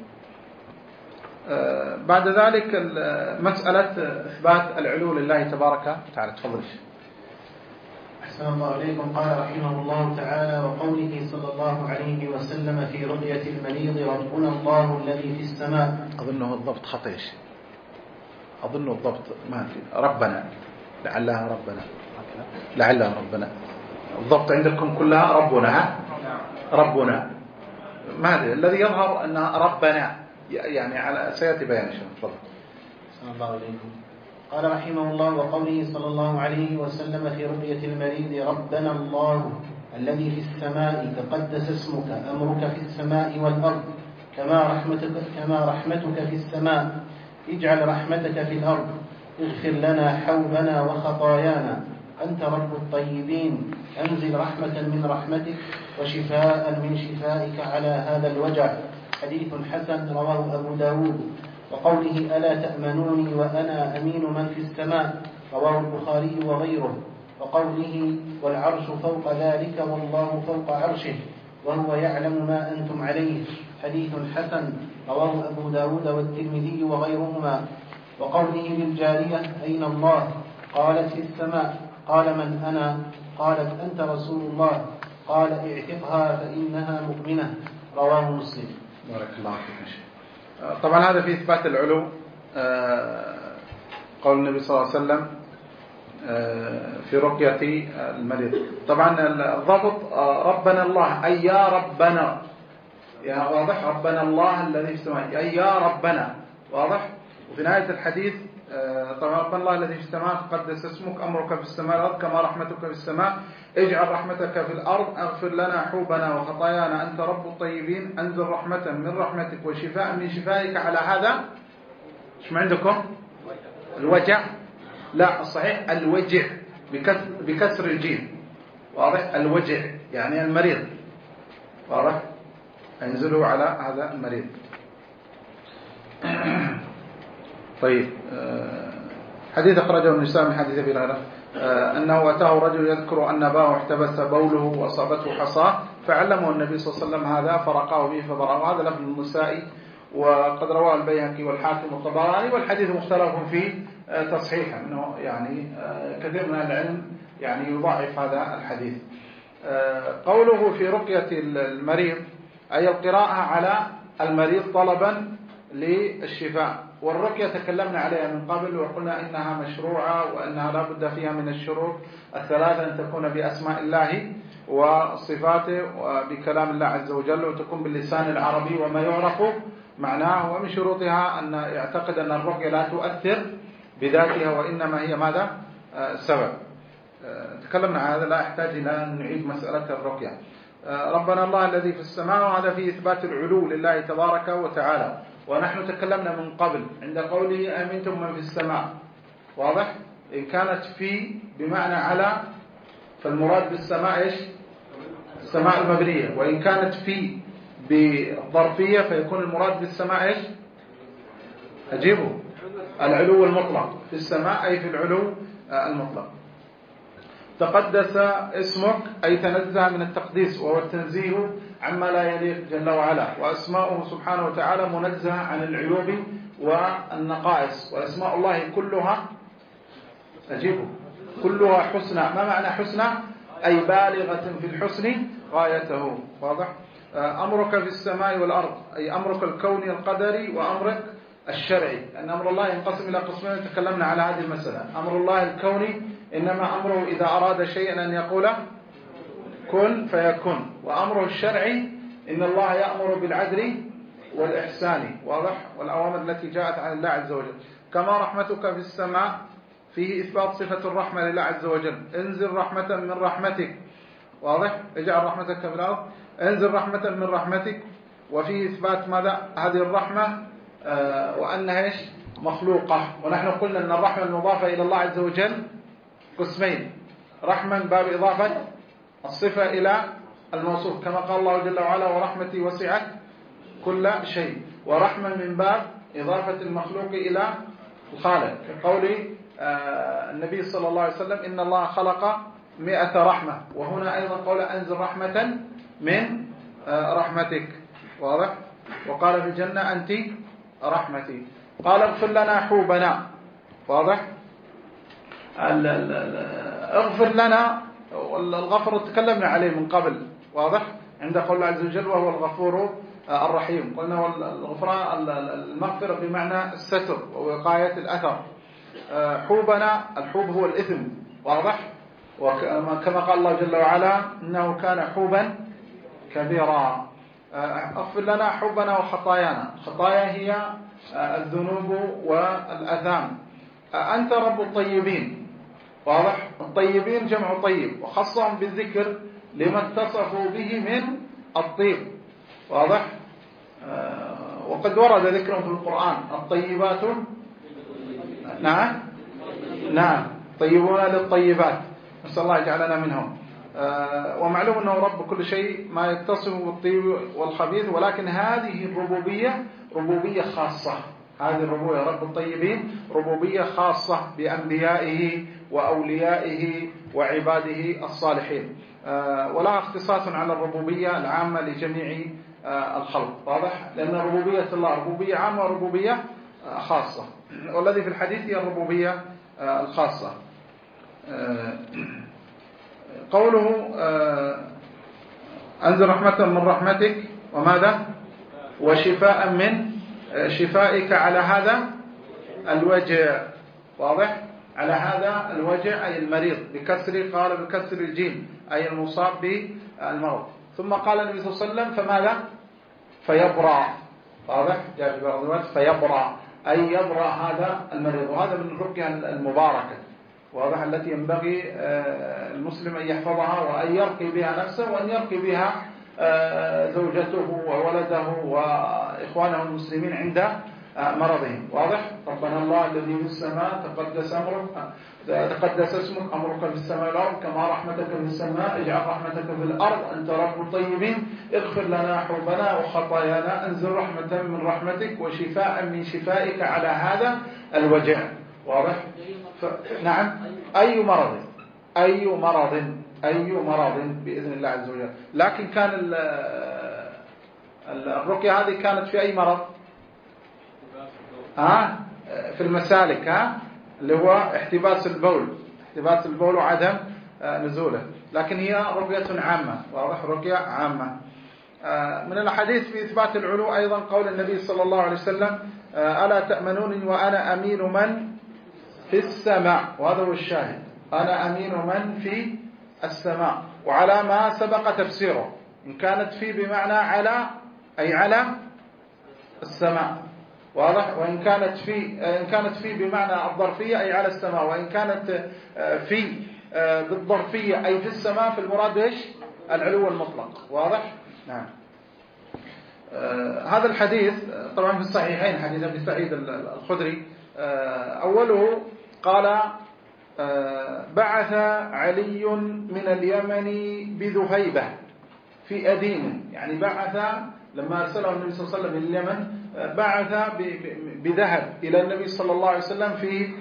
بعد ذلك مسألة إثبات العلو لله تبارك وتعالى. تفضل. أحسن الله عليكم. قال رحمه الله تعالى وقوله صلى الله عليه وسلم في رؤية المريض ربنا الله الذي في السماء. أظنه الضبط خطيش، أظنه الضبط ما في ربنا، لعلها ربنا. الضبط عندكم كلها ربنا ما أدري. الذي يظهر أنها ربنا يعني على سيأتي بيان شيء. تفضل. أحسن الله عليكم. قال رحمه الله وقوله صلى الله عليه وسلم في رؤية المريض ربنا الله الذي في السماء تقدس اسمك أمرك في السماء والأرض كما رحمتك في السماء اجعل رحمتك في الأرض اغفر لنا حوبنا وخطايانا أنت رب الطيبين أنزل رحمة من رحمتك وشفاء من شفائك على هذا الوجع. حديث حسن رواه أبو داود. وقوله ألا تأمنوني وأنا أمين من في السماء رواه البخاري وغيره. وقوله والعرش فوق ذلك والله فوق عرشه وهو يعلم ما أنتم عليه. حديث حسن رواه أبو داود والترمذي وغيرهما. وقوله للجارية أين الله؟ قالت في السماء. قال من أنا؟ قالت أنت رسول الله. قال اعتقها فإنها مؤمنة. رواه مسلم. بارك الله فيك. طبعا هذا في إثبات العلو. قول النبي صلى الله عليه وسلم في رقية المريض. طبعا الضبط ربنا الله أي يا ربنا، يا واضح ربنا الله الذي في السماء أي يا ربنا واضح. وفي نهاية الحديث طبعا ربنا الله الذي في السماء قدس اسمك أمرك في السماء والأرض كما رحمتك في السماء اجعل رحمتك في الأرض اغفر لنا حوبنا وخطايانا أنت رب الطيبين أنزل رحمة من رحمتك وشفاء من شفائك على هذا. ايش ما عندكم؟ الوجع؟ لا الصحيح الوجع بكسر الجيم واضح. الوجع يعني المريض واضح، انزلوا على هذا المريض. طيب حديث أخرجه النساء من حديث أبي هريرة أنه أتاه رجل يذكر أن أباه احتبس بوله وأصابته حصاة فعلمه النبي صلى الله عليه وسلم هذا فرقاه به فبرأه. هذا لفظ النسائي وقد رواه البيهقي والحاكم والطبراني، والحديث مختلف فيه تصحيحا، أنه يعني كثير من العلم يعني يضاعف هذا الحديث. قوله في رقية المريض أي القراءة على المريض طلبا للشفاء. والرقية تكلمنا عليها من قبل وقلنا إنها مشروعة وأنها لا بد فيها من الشروط الثلاثة، أن تكون بأسماء الله وصفاته وبكلام الله عز وجل، وتكون باللسان العربي وما يعرف معناه. ومن شروطها أن يعتقد أن الرقية لا تؤثر بذاتها وإنما هي ماذا؟ سبب. تكلمنا عن هذا، لا يحتاج إلى أن نعيد مسألة الرقية. ربنا الله الذي في السماء، وهذا فيه إثبات العلو لله تبارك وتعالى. ونحن تكلمنا من قبل عند قوله أمنتم من في السماء، واضح؟ إن كانت في بمعنى على فالمراد بالسماء إيش؟ السماء المبنية. وإن كانت في بالظرفية فيكون المراد بالسماء إيش؟ أجيبه العلو المطلق في السماء، أي في العلو المطلق. تقدس اسمك أي تنزه من التقديس، وهو التنزيه عما لا يليق جل وعلا. وأسماؤه سبحانه وتعالى منزهة عن العيوب والنقائص. وأسماء الله كلها أجيبه كلها حسنى. ما معنى حسنى؟ أي بالغة في الحسن غايته، واضح؟ أمرك في السماء والأرض أي أمرك الكوني القدري وأمرك الشرعي، أن أمر الله ينقسم إلى قسمين، تكلمنا على هذه المسألة. أمر الله الكوني إنما أمره إذا أراد شيئا أن يقول كن فيكون. وأمره الشرعي إن الله يأمر بالعدل والإحسان، واضح؟ والأوامر التي جاءت عن الله عز وجل. كما رحمتك في السماء فيه إثبات صفة الرحمة لله عز وجل. انزل رحمة من رحمتك، واضح؟ اجعل رحمتك في الأرض، انزل رحمة من رحمتك. وفيه إثبات ماذا؟ هذه الرحمة وأنها إيش؟ مخلوقة. ونحن قلنا أن الرحمة المضافة إلى الله عز وجل قسمين: رحمة باب إضافة الصفة إلى الموصوف كما قال الله جل وعلا ورحمتي وسعت كل شيء، ورحمة من باب إضافة المخلوق إلى الخالق كقول النبي صلى الله عليه وسلم إن الله خلق 100 رحمة. وهنا أيضا قول أنزل رحمة من رحمتك، واضح؟ وقال في الجنة أنت رحمتي. قال اغفر لنا حوبنا، واضح؟ اغفر لنا، والغفر تكلمنا عليه من قبل، واضح؟ عند قول الله عز وجل وهو الغفور الرحيم. قلنا الغفران المغفرة بمعنى الستر ووقاية الأثر. حوبنا، الحوب هو الإثم، واضح؟ وكما قال الله جل وعلا إنه كان حوبا كبيرا. اغفر لنا حوبنا وخطايانا. خطايا هي الذنوب والأثام. أنت رب الطيبين، واضح؟ الطيبين جمع طيب، وخصهم بالذكر لما اتصفوا به من الطيب، واضح؟ وقد ورد ذكرهم في القرآن الطيبات، نعم طيبون للطيبات، نسأل الله يجعلنا منهم. ومعلوم أنه رب كل شيء ما يتصف بالطيب والخبيث، ولكن هذه الربوبية ربوبية خاصة. هذه الربوبية رب الطيبين ربوبية خاصة بأنبيائه وأوليائه وعباده الصالحين، ولا اختصاص على الربوبية العامة لجميع الخلق، واضح؟ لأن ربوبية الله ربوبية عامة وربوبية خاصة، والذي في الحديث هي الربوبية الخاصة. قوله أنزل رحمة من رحمتك وماذا؟ وشفاء من شفائك على هذا الوجع، واضح؟ على هذا الوجع أي المريض، بكسر قال بكسر الجيم أي المصاب بالمرض. ثم قال النبي صلى الله عليه وسلم فماذا؟ فيبرأ، واضح؟ جاء في بعض الوقت فيبرأ أي يبرأ هذا المريض. وهذا من الرقية المباركة، واضح؟ التي ينبغي المسلم أن يحفظها وأن يرقي بها نفسه وأن يرقي بها زوجته وولده وإخوانه المسلمين عند مرضهم، واضح؟ ربنا الله الذي في السماء تقدس اسمك، أمرك في السماء والأرض كما رحمتك في السماء اجعل رحمتك في الأرض، أنت رب الطيبين اغفر لنا حوبنا وخطايانا، انزل رحمة من رحمتك وشفاء من شفائك على هذا الوجع، واضح؟ نعم، أي مرض بإذن الله عز وجل. لكن كان الرقية هذه كانت في أي مرض؟ في المسالك، اللي هو احتباس البول وعدم نزوله. لكن هي رقية عامة، واضح، رقية عامة. من الأحاديث في إثبات العلو أيضا قول النبي صلى الله عليه وسلم: ألا تأمنوني وأنا أمين من في السماء. وهذا هو الشاهد، أنا أمين من في السماء، وعلى ما سبق تفسيره. إن كانت في بمعنى على، أي على السماء، واضح. وإن كانت في بمعنى الظرفية أي على السماء، وإن كانت في بالظرفية أي في السماء، في المراد إيش؟ العلو المطلق، واضح. نعم. هذا الحديث طبعا في الصحيحين، حديث أبي سعيد الخدري. أوله قال: بعث علي من اليمن بذهيبة في أديم. يعني بعث، لما أرسله النبي صلى الله عليه وسلم إلى اليمن، بعث بذهب إلى النبي صلى الله عليه وسلم في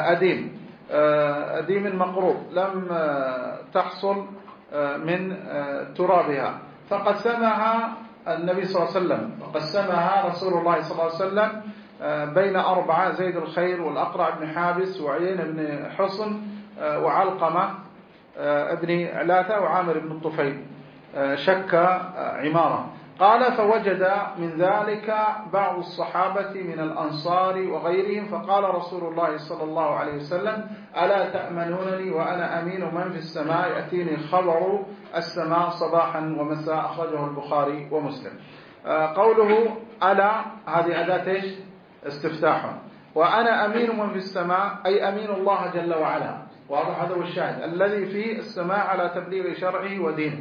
أديم مقروض لم تحصل من ترابها، فقسمها النبي صلى الله عليه وسلم، وقسمها رسول الله صلى الله عليه وسلم بين 4: زيد الخير، والأقرع بن حابس، وعيين بن حصن، وعلقمة ابن علاثة، وعامر بن الطفيل. شك عمارة. قال: فوجد من ذلك بعض الصحابة من الأنصار وغيرهم، فقال رسول الله صلى الله عليه وسلم: ألا تأمنونني وأنا أمين من في السماء، يأتيني خبر السماء صباحا ومساء. أخرجه البخاري ومسلم. قوله ألا، هذه أداة إيش؟ استفتاح. وأنا أمين من في السماء أي أمين الله جل وعلا، واضح. هذا هو الشاهد، الذي في السماء على تبليغ شرعه ودينه.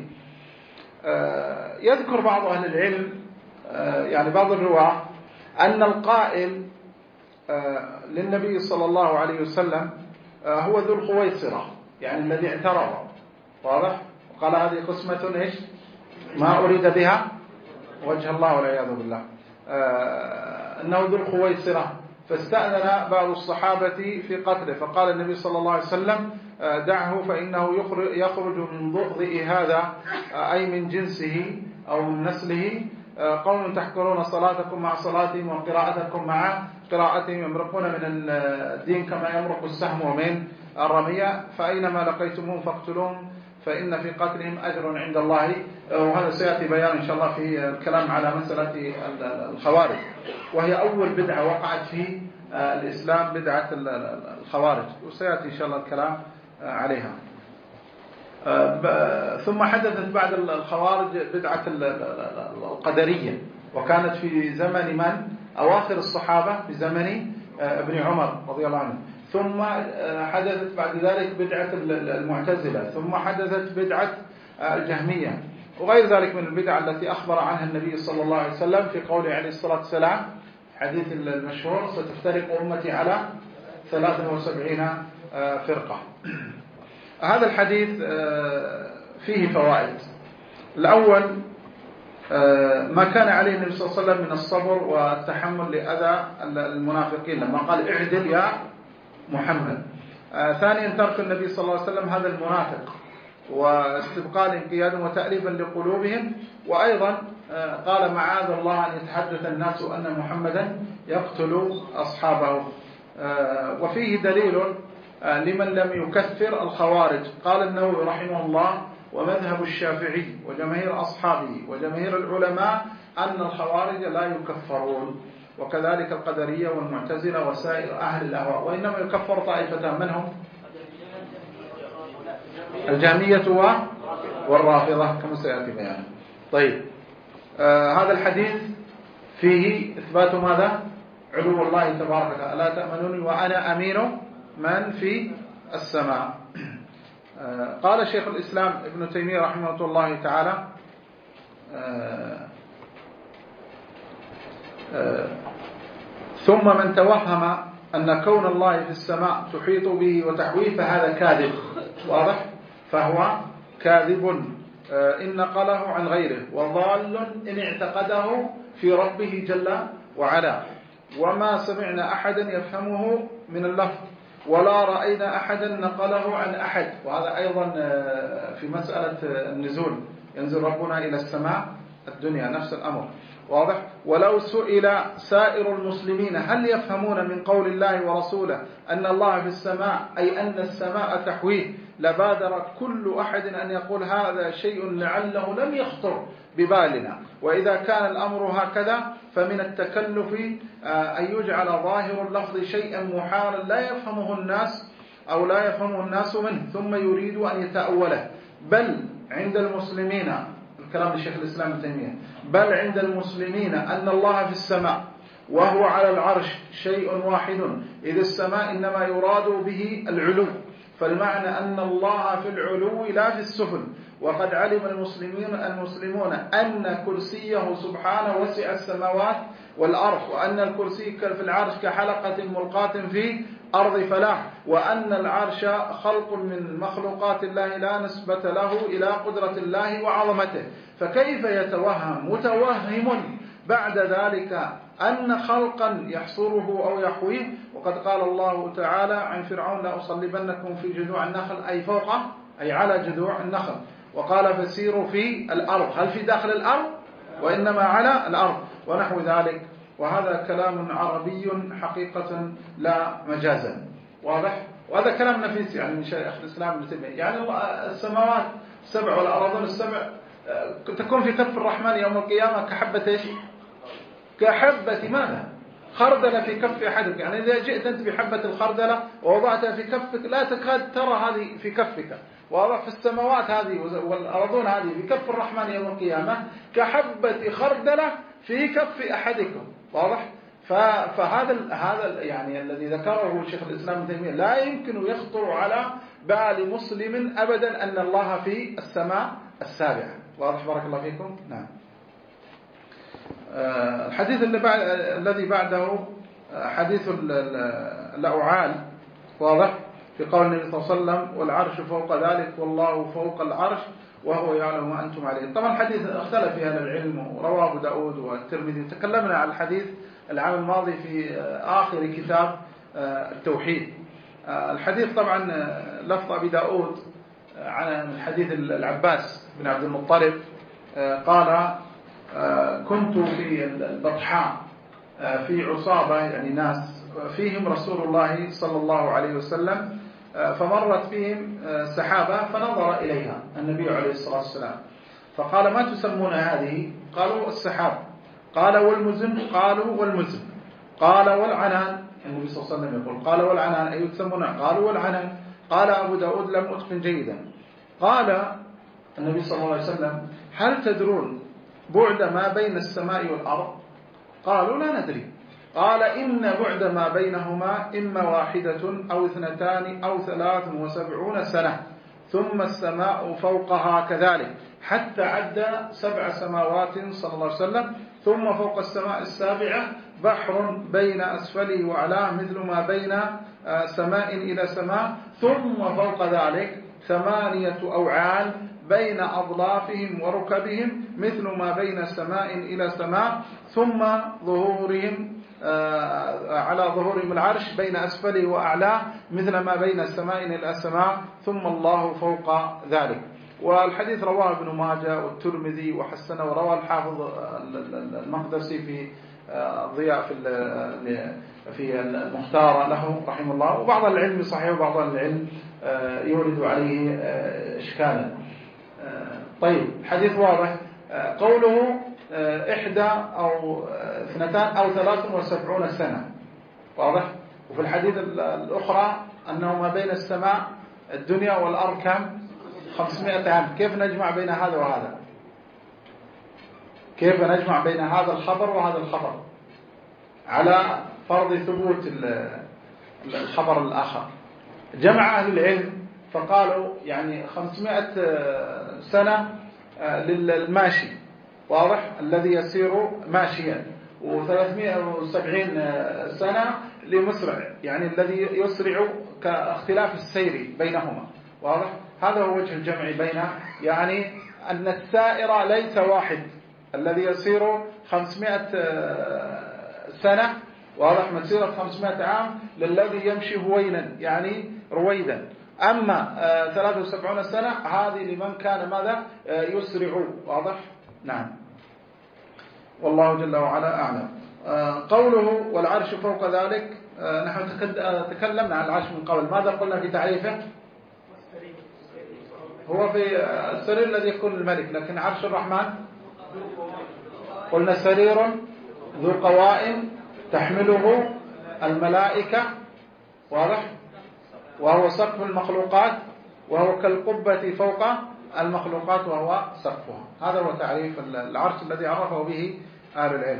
يذكر بعض أهل العلم، يعني بعض الرواة، أن القائل للنبي صلى الله عليه وسلم هو ذو الخويصرة، يعني الذي اعترض، واضح. وقال: هذه قسمة إيش؟ ما أريد بها وجه الله والعياذ بالله. أنه ذو الخويصرة، فاستأذن بعض الصحابة في قتله، فقال النبي صلى الله عليه وسلم: دعه فإنه يخرج من ضئضئ هذا، أي من جنسه أو من نسله. قوم تحقرون صلاتكم مع صلاتهم وقراءتكم مع قراءتهم، يمرقون من الدين كما يمرق السهم من الرمية، فأينما لقيتموهم فاقتلوهم فإن في قتلهم أجر عند الله. وهذا سيأتي بيان إن شاء الله في الكلام على مسألة الخوارج، وهي أول بدعة وقعت في الإسلام، بدعة الخوارج، وسيأتي إن شاء الله الكلام عليها. ثم حدثت بعد الخوارج بدعة القدرية، وكانت في زمن من؟ أواخر الصحابة، في زمن ابن عمر رضي الله عنه. ثم حدثت بعد ذلك بدعة المعتزلة، ثم حدثت بدعة الجهمية، وغير ذلك من البدع التي أخبر عنها النبي صلى الله عليه وسلم في قوله عليه الصلاة والسلام، حديث المشهور: ستفترق أمتي على 73 فرقة. هذا الحديث فيه فوائد. الأول، ما كان عليه النبي صلى الله عليه وسلم من الصبر والتحمل لأذى المنافقين لما قال: اعدل يا محمد. ثانيا، ترك النبي صلى الله عليه وسلم هذا المنافق، واستبقاء انقيادهم وتأليفا لقلوبهم. وأيضا قال: معاذ الله أن يتحدث الناس أن محمدا يقتل أصحابه. وفيه دليل لمن لم يكفر الخوارج. قال النووي رحمه الله: ومذهب الشافعي وجماهير أصحابه وجماهير العلماء أن الخوارج لا يكفرون، وكذلك القدرية والمعتزلة وسائر أهل الأهواء، وإنما يكفر طائفتان، من هم؟ الجهمية والرافضة، كما سيأتي بيانه. طيب، هذا الحديث فيه إثبات ماذا؟ علو الله تبارك وتعالى: لا تأمنوني وأنا أمين من في السماء. قال شيخ الإسلام ابن تيمية رحمه الله تعالى: ثم من توهم أن كون الله في السماء تحيط به وتحويه فهذا كاذب، واضح، فهو كاذب إن نقله عن غيره، وضال إن اعتقده في ربه جل وعلا. وما سمعنا أحدا يفهمه من اللفظ ولا رأينا أحدا نقله عن أحد. وهذا أيضا في مسألة النزول، ينزل ربنا إلى السماء الدنيا، نفس الأمر، واضح. ولو سئل سائر المسلمين هل يفهمون من قول الله ورسوله أن الله في السماء أي أن السماء تحويه، لبادر كل أحد أن يقول هذا شيء لعله لم يخطر ببالنا. وإذا كان الأمر هكذا فمن التكلف أن يجعل ظاهر اللفظ شيئا محالا لا يفهمه الناس أو لا يفهمه الناس منه ثم يريد أن يتأوله. بل عند المسلمين، الكلام للشيخ الإسلام ابن تيمية، بل عند المسلمين أن الله في السماء وهو على العرش شيء واحد، إذ السماء إنما يراد به العلو، فالمعنى أن الله في العلو لا في السفل. وقد علم المسلمون أن كرسيه سبحانه وسع السماوات والأرض، وأن الكرسي في العرش كحلقة ملقاة في أرض فلاح، وأن العرش خلق من مخلوقات الله لا نسبة له إلى قدرة الله وعظمته. فكيف يتوهم متوهم بعد ذلك أن خلقا يحصره أو يحويه؟ وقد قال الله تعالى عن فرعون لأصلبنكم في جذوع النخل، أي فوقه أي على جذوع النخل. وقال فسيروا في الأرض، هل في داخل الأرض؟ وإنما على الأرض، ونحو ذلك. وهذا كلام عربي حقيقة لا مجازا، واضح. وهذا كلام نفيس يعني من شيخ الإسلام ابن تيمية. يعني السماوات السبع والأراضين السبع تكون في كف الرحمن يوم القيامة كحبة ايش؟ كحبة ماذا؟ خردلة في كف أحدك. يعني إذا جئت أنت بحبة الخردلة ووضعتها في كفك لا تكاد ترى هذه في كفك. واضح. في السماوات هذه والأرضون هذه في كف الرحمن يوم القيامة كحبة خردلة في كف أحدكم. واضح. فهذا يعني الذي ذكره شيخ الإسلام ابن تيمية لا يمكن يخطر على بال مسلم أبدا أن الله في السماء السابعة. واضح. بارك الله فيكم. نعم. الحديث الذي بعده حديث الأوعال. واضح. في قول النبي صلى الله عليه وسلم والعرش فوق ذلك والله فوق العرش وهو يعلم ما أنتم عليه. طبعا الحديث اختلف في أهل العلم، ورواه أبو داود والترمذي. تكلمنا عن الحديث العام الماضي في آخر كتاب التوحيد. الحديث طبعا لفظ أبي داود عن حديث العباس بن عبد المطلب قال كنت في البطحاء في عصابة يعني ناس فيهم رسول الله صلى الله عليه وسلم، فمرت بهم سحابة فنظر إليها النبي عليه الصلاة والسلام فقال ما تسمون هذه؟ قالوا السحاب. قال والمزن؟ قالوا والمزن. قال والعنان؟ النبي صلى الله عليه وسلم يقول قال والعنان أي تسمون؟ قالوا والعنان. قال أبو داود لم أتقن جيدا. قال النبي صلى الله عليه وسلم هل تدرون بعد ما بين السماء والأرض؟ قالوا لا ندري. قال إن بعد ما بينهما إما واحدة أو 2 أو 73 سنة، ثم السماء فوقها كذلك، حتى عد 7 سماوات صلى الله عليه وسلم، ثم فوق السماء السابعة بحر بين أسفله وأعلاه مثل ما بين سماء إلى سماء، ثم فوق ذلك 8 أوعال بين أضلافهم وركبهم مثل ما بين سماء إلى سماء، ثم ظهورهم على ظهورهم العرش بين أسفله وأعلاه مثل ما بين السماء إلى السماء، ثم الله فوق ذلك. والحديث رواه ابن ماجه والترمذي وحسنه، ورواه الحافظ المقدسي في ضياء في المختار له رحمه الله. وبعض العلم صحيح وبعض العلم يورد عليه إشكالا. طيب الحديث واضح. قوله 1 أو 2 أو 73 سنة، واضح. وفي الحديث الأخرى أنه ما بين السماء الدنيا والأرض كم؟ 500 عام. كيف نجمع بين هذا وهذا؟ كيف نجمع بين هذا الخبر وهذا الخبر على فرض ثبوت الخبر الآخر؟ جمع أهل العلم فقالوا يعني 500 سنة للماشي، واضح، الذي يسير ماشيا، و370 سنة لمسرع يعني الذي يسرع كاختلاف السير بينهما، واضح. هذا هو وجه الجمع بين يعني أن السائر ليس واحد، الذي يسير 500 سنة واضح، مسيرة 500 عام للذي يمشي هوينا يعني رويدا. أما 73 سنة هذه لمن كان ماذا يسرع. واضح. نعم. والله جل وعلا أعلم. قوله والعرش فوق ذلك، نحن تكلمنا عن العرش من قبل. ماذا قلنا في تعريفه؟ هو في السرير الذي يكون الملك، لكن عرش الرحمن قلنا سرير ذو قوائم تحمله الملائكة. واضح. وهو سقف المخلوقات، وهو كالقبة فوق المخلوقات وهو سقفها. هذا هو تعريف العرش الذي عرفه به أهل العلم.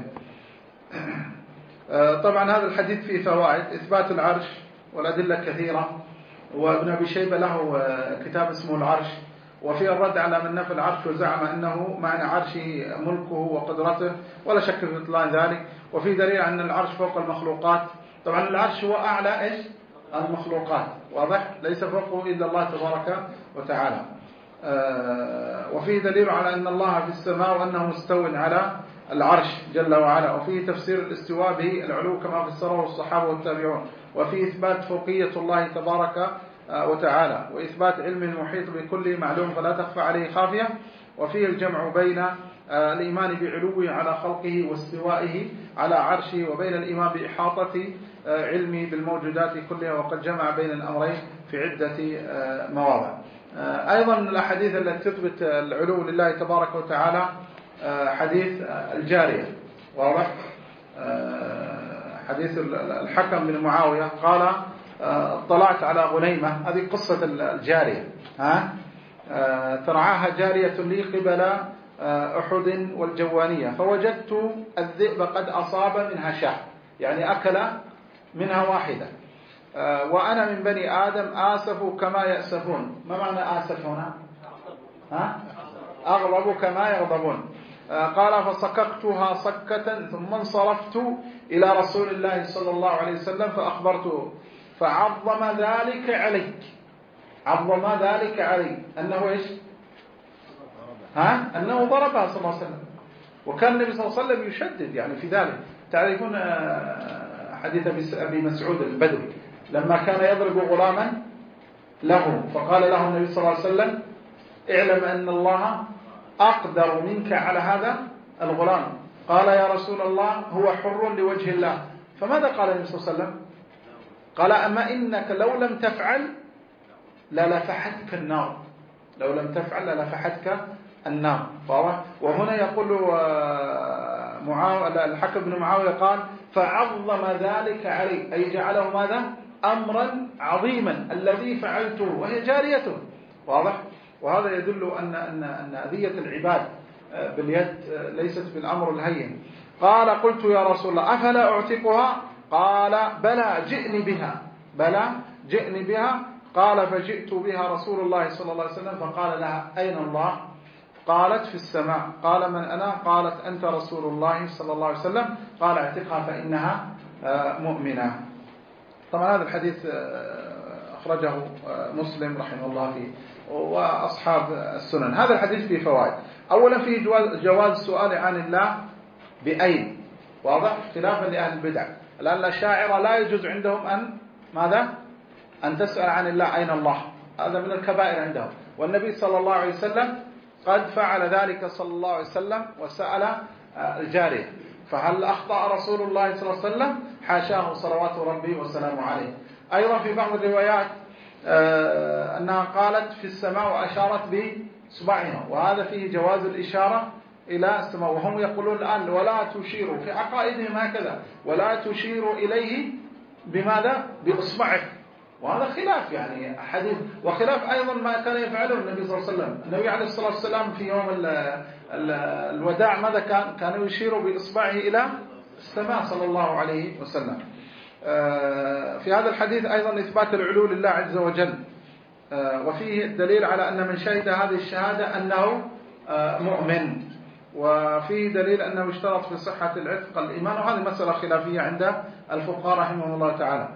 طبعا هذا الحديث فيه فوائد. إثبات العرش والأدلة كثيرة، وابن أبي شيبة له كتاب اسمه العرش، وفيه الرد على من نفى العرش وزعم أنه معنى عرشه ملكه وقدرته، ولا شك في بطلان ذلك. وفيه دليل أن العرش فوق المخلوقات. طبعا العرش هو أعلى إيش المخلوقات. واضح. ليس فوقه إلا الله تبارك وتعالى. وفيه دليل على أن الله في السماء وأنه مستو على العرش جل وعلا. وفيه تفسير الاستواء به العلو كما فسره الصحابة والتابعون. وفيه إثبات فوقية الله تبارك وتعالى، وإثبات علم المحيط بكل معلوم فلا تخفى عليه خافية. وفيه الجمع بين الإيمان بعلوه على خلقه واستوائه على عرشه، وبين الإيمان بإحاطة علمه بالموجودات كلها، وقد جمع بين الأمرين في عدة مواضع. أيضا من الأحاديث التي تثبت العلو لله تبارك وتعالى حديث الجارية. واضح. حديث الحكم بن معاوية قال اطلعت على غنيمة، هذه قصة الجارية، ترعاها جارية لي قبل أحد والجوانية، فوجدت الذئب قد أصاب منها شاة، يعني أكل منها واحدة، وأنا من بني آدم آسف كما يأسفون. ما معنى آسف هنا؟ أغضب كما يغضبون. قال فصككتها صكة ثم انصرفت إلى رسول الله صلى الله عليه وسلم فأخبرته فعظم ذلك علي. عظم ذلك علي أنه إيش؟ أنه ضربها صلى الله عليه وسلم. وكان النبي صلى الله عليه وسلم يشدد يعني في ذلك. تعرفون حديث أبي مسعود البدوي لما كان يضرب غلاما له، فقال له النبي صلى الله عليه وسلم اعلم أن الله أقدر منك على هذا الغلام. قال يا رسول الله هو حر لوجه الله. فماذا قال النبي صلى الله عليه وسلم؟ قال أما إنك لو لم تفعل للفحتك النار، لو لم تفعل للفحتك النار. وهنا يقول الحكم بن معاوية قال فعظم ذلك علي، أي جعله ماذا؟ أمرا عظيما الذي فعلته وهي جاريته. واضح. وهذا يدل أن أذية العباد باليد ليست بالأمر الهين. قال قلت يا رسول الله أفلا أعتقها؟ قال بلى جئني بها، بلى جئني بها. قال فجئت بها رسول الله صلى الله عليه وسلم فقال لها أين الله؟ قالت في السماء. قال من أنا؟ قالت أنت رسول الله صلى الله عليه وسلم. قال اعتقها فإنها مؤمنة. طبعا هذا الحديث أخرجه مسلم رحمه الله فيه وأصحاب السنن. هذا الحديث فيه فوائد. أولا فيه جواز السؤال عن الله بأين. واضح. خلافا لأهل البدع، لأن الشاعر لا يجوز عندهم أن ماذا؟ أن تسأل عن الله أين الله، هذا من الكبائر عندهم. والنبي صلى الله عليه وسلم قد فعل ذلك صلى الله عليه وسلم وسأل الجارية. فهل أخطأ رسول الله صلى الله عليه وسلم؟ حاشاه صلوات ربي وسلامه عليه. أيضا في بعض الروايات أنها قالت في السماء وأشارت بإصبعها، وهذا فيه جواز الإشارة إلى السماء. وهم يقولون الآن ولا تشيروا، في عقائدهم هكذا، ولا تشيروا إليه بماذا؟ بإصبعك. وهذا خلاف يعني حديث، وخلاف أيضا ما كان يفعله النبي صلى الله عليه وسلم. النبي عليه الصلاة والسلام في يوم الوداع ماذا كان يشير بإصبعه إلى السماء صلى الله عليه وسلم. في هذا الحديث أيضا إثبات العلو لله عز وجل، وفيه الدليل على أن من شهد هذه الشهادة أنه مؤمن، وفيه دليل أنه اشترط في صحة العتق الإيمان، وهذه مسألة خلافية عند الفقهاء رحمهم الله تعالى.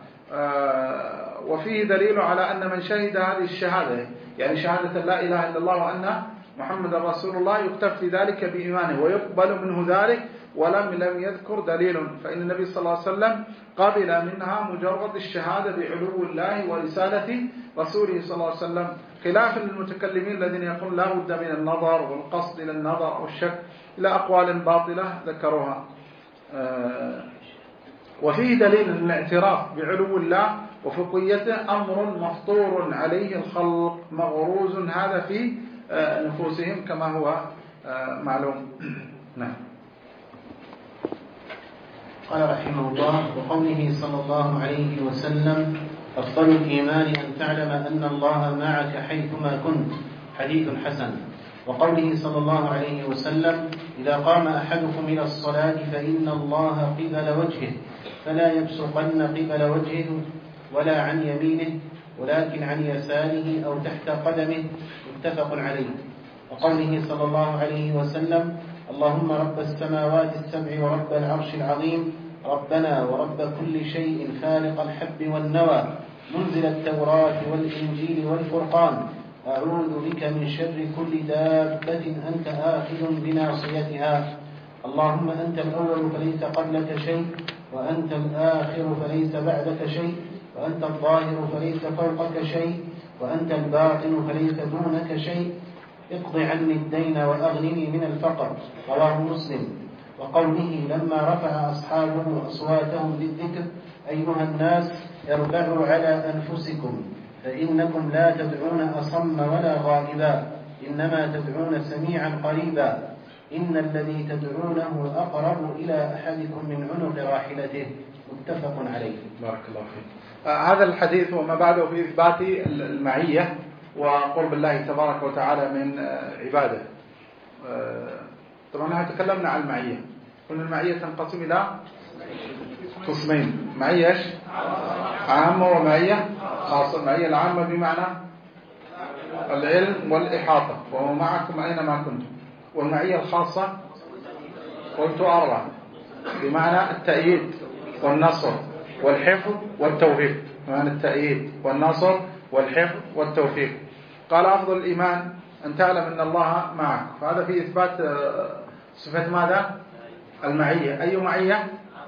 وفيه دليل على أن من شهد هذه الشهادة، يعني شهادة لا إله إلا الله وأن محمد رسول الله يكتفي ذلك بإيمانه ويقبل منه ذلك، لم يذكر دليل، فإن النبي صلى الله عليه وسلم قبل منها مجرد الشهادة بعلو الله ورسالة رسوله صلى الله عليه وسلم، خلافا للمتكلمين الذين يقولون لا بد من النظر والقصد إلى النظر أو الشك إلى أقوال باطلة ذكروها. وفيه دليل أن الاعتراف بعلو الله وفوقيته أمر مفطور عليه الخلق مغروز هذا في نفوسهم كما هو معلوم. نعم. قال رحمه الله: وقوله صلى الله عليه وسلم: أفضل الإيمان أن تعلم أن الله معك حيثما كنت، حديث حسن. وقوله صلى الله عليه وسلم: إذا قام أحدكم إلى الصلاة فإن الله قبل وجهه فلا يبصقن قبل وجهه ولا عن يمينه ولكن عن يساره أو تحت قدمه، متفق عليه. وقوله صلى الله عليه وسلم: اللهم رب السماوات السبع ورب العرش العظيم، ربنا ورب كل شيء خالق الحب والنوى، منزل التوراة والإنجيل والفرقان، أعوذ بك من شر كل دابة أنت آخذ بناصيتها، اللهم أنت الأول فليس قبلك شيء، وأنت الآخر فليس بعدك شيء، وأنت الظاهر فليس فوقك شيء، وأنت الباطن فليس دونك شيء، اقض عني الدين وأغنني من الفقر، رواه مسلم. وقوله لما رفع أصحابه أصواتهم بالذكر: أيها الناس اربعوا على أنفسكم فإنكم لا تدعون أصم ولا غائبا، إنما تدعون سميعا قريبا، إن الذي تدعونه أقرب إلى أحدكم من عنق راحلته، متفق عليه. بارك الله فيك. هذا الحديث وما بعده في إثبات المعية وقرب الله تبارك وتعالى من عباده. طبعا نحن تكلمنا عن المعية، قلنا المعية تنقسم إلى قسمين: معية عامة ومعية خاصة. المعية العامة بمعنى العلم والإحاطة وهو معكم أينما كنتم، والمعية الخاصة قلت أربعة بمعنى التأييد والنصر والحفظ والتوفيق، بمعنى التأييد والنصر والحفظ والتوفيق. قال أفضل الإيمان أن تعلم أن الله معك، فهذا في إثبات صفة ماذا؟ المعية. أي معية؟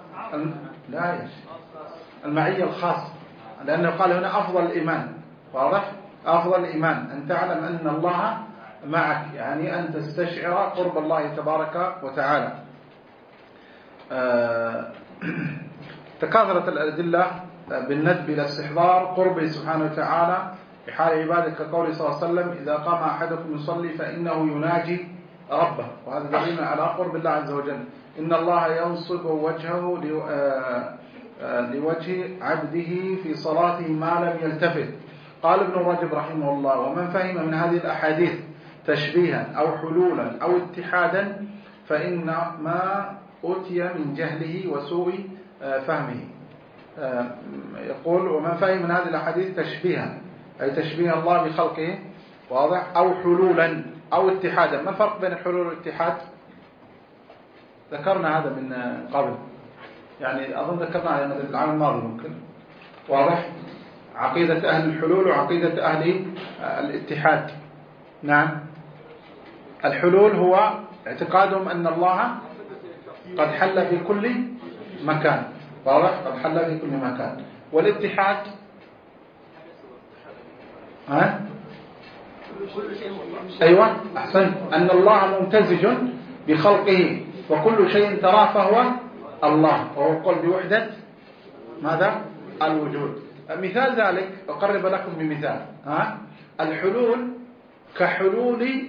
لا يش المعية الخاصة، لأنه قال هنا أفضل الإيمان، واضح؟ أفضل الإيمان أن تعلم أن الله معك، يعني أن تستشعر قرب الله تبارك وتعالى. تكاثرت الأدلة بالندب إلى استحضار قربه سبحانه وتعالى بحال عباده، كقوله صلى الله عليه وسلم: إذا قام أحدكم يصلي فإنه يناجي ربه، وهذا دليل على قرب الله عز وجل. إن الله ينصب وجهه لوجه عبده في صلاته ما لم يلتفت. قال ابن رجب رحمه الله: ومن فهم من هذه الأحاديث تشبيها أو حلولا أو اتحادا فإنما أتي من جهله وسوء فهمه. يقول: ومن فهم من هذه الأحاديث تشبيها أي تشبيه الله بخلقه، واضح، أو حلولا أو اتحادا. ما الفرق بين الحلول والاتحاد؟ ذكرنا هذا من قبل، يعني أظن ذكرنا العام الماضي ممكن، واضح، عقيدة أهل الحلول وعقيدة أهل الاتحاد. نعم، الحلول هو اعتقادهم أن الله قد حل في كل مكان، واضح، قد حل في كل مكان. والاتحاد أيوة أحسن، أن الله ممتزج بخلقه وكل شيء تراه فهو الله، وهو قول بوحدة ماذا؟ الوجود. مثال ذلك أقرب لكم بمثال. الحلول كحلول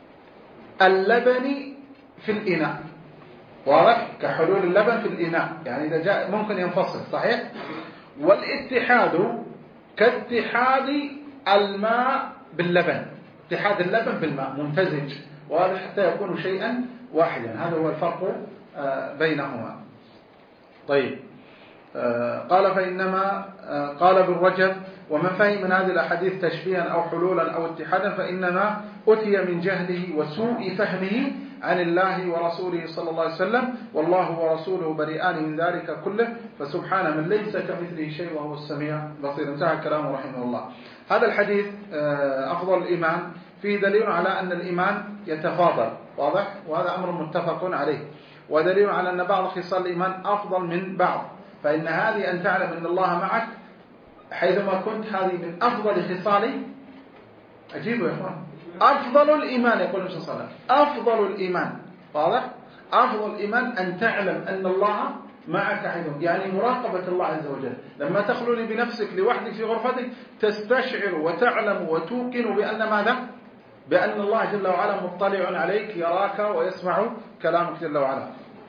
اللبن في الإناء، واضح، كحلول اللبن في الإناء، يعني إذا جاء ممكن ينفصل، صحيح. والاتحاد كاتحاد الماء باللبن، اتحاد اللبن بالماء ممتزج، وهذا حتى يكون شيئا واحدا، هذا هو الفرق بينهما. طيب، قال فإنما قال ابن رجب: ومن فهم من هذه الأحاديث تشبيها أو حلولا أو اتحادا فإنما أتي من جهله وسوء فهمه عن الله ورسوله صلى الله عليه وسلم، والله ورسوله بريئان من ذلك كله، فسبحان من ليس كمثله شيء وهو السميع البصير. انتهى كلامه رحمه الله. هذا الحديث أفضل الإيمان فيه دليل على أن الإيمان يتفاضل، واضح؟ وهذا أمر متفق عليه، ودليل على أن بعض خصال الإيمان أفضل من بعض. فإن هذه أن تعلم أن الله معك حيثما كنت، هذه من أفضل خصال، أجيبوا يا أخوان، أفضل الإيمان، يقول النبي صلى الله عليه وسلم أفضل الإيمان، واضح؟ أفضل الإيمان أن تعلم أن الله معك حيثما، يعني مراقبة الله عز وجل. لما تخلوني بنفسك لوحدك في غرفتك تستشعر وتعلم وتوقن بأن ماذا؟ بأن الله جل وعلا مطلع عليك، يراك ويسمع كلامك جل وعلا.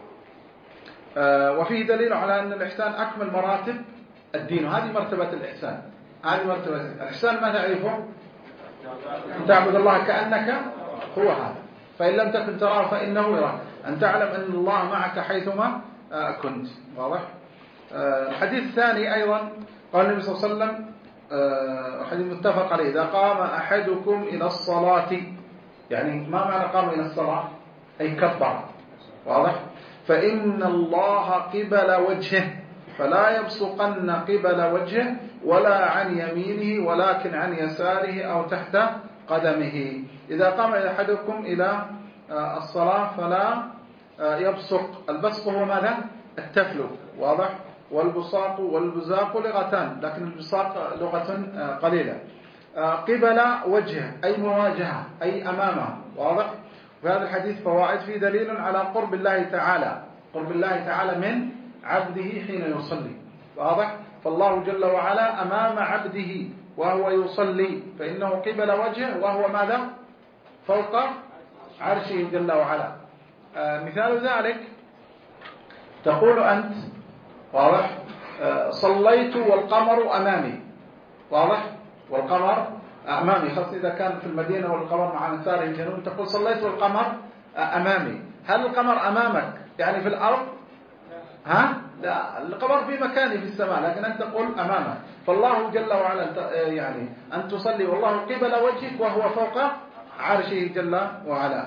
وفيه دليل على أن الإحسان أكمل مراتب الدين، وهذه مرتبة الإحسان. هذه مرتبة الإحسان، ما تعرفه؟ أن تعبد الله كأنك هو هذا، فإن لم تكن تراه فإنه يراك، أن تعلم أن الله معك حيثما كنت، واضح؟ الحديث الثاني أيضا قال النبي صلى الله عليه وسلم، حديث متفق عليه: إذا قام أحدكم إلى الصلاة، يعني ما معنى قام إلى الصلاة؟ أي كبر، واضح؟ فإن الله قبل وجهه فلا يبصقن قبل وجهه ولا عن يمينه ولكن عن يساره أو تحت قدمه. إذا قام أحدكم إلى الصلاة فلا يبصق. البصق هو ماذا؟ التفل، واضح؟ والبصاق والبزاق لغتان، لكن البصاق لغة قليلة. قبل وجهه أي مواجهة، أي أمامه، واضح؟ في هذا الحديث فوائد، فيه دليل على قرب الله تعالى، قرب الله تعالى من عبده حين يصلي، واضح؟ فالله جل وعلا أمام عبده وهو يصلي، فإنه قبل وجهه وهو ماذا؟ فوق عرشه جل وعلا. مثال ذلك تقول أنت، واضح؟ صليت والقمر أمامي، واضح؟ والقمر أمامي، خاصة إذا كان في المدينة والقمر مع مساره الجنوب، تقول صليت والقمر أمامي. هل القمر أمامك يعني في الأرض؟ ها؟ لا، القمر في مكانه في السماء، لكن أنت تقول أمامك. فالله جل وعلا يعني أن تصلي والله قبل وجهك وهو فوق عرشه جل وعلا.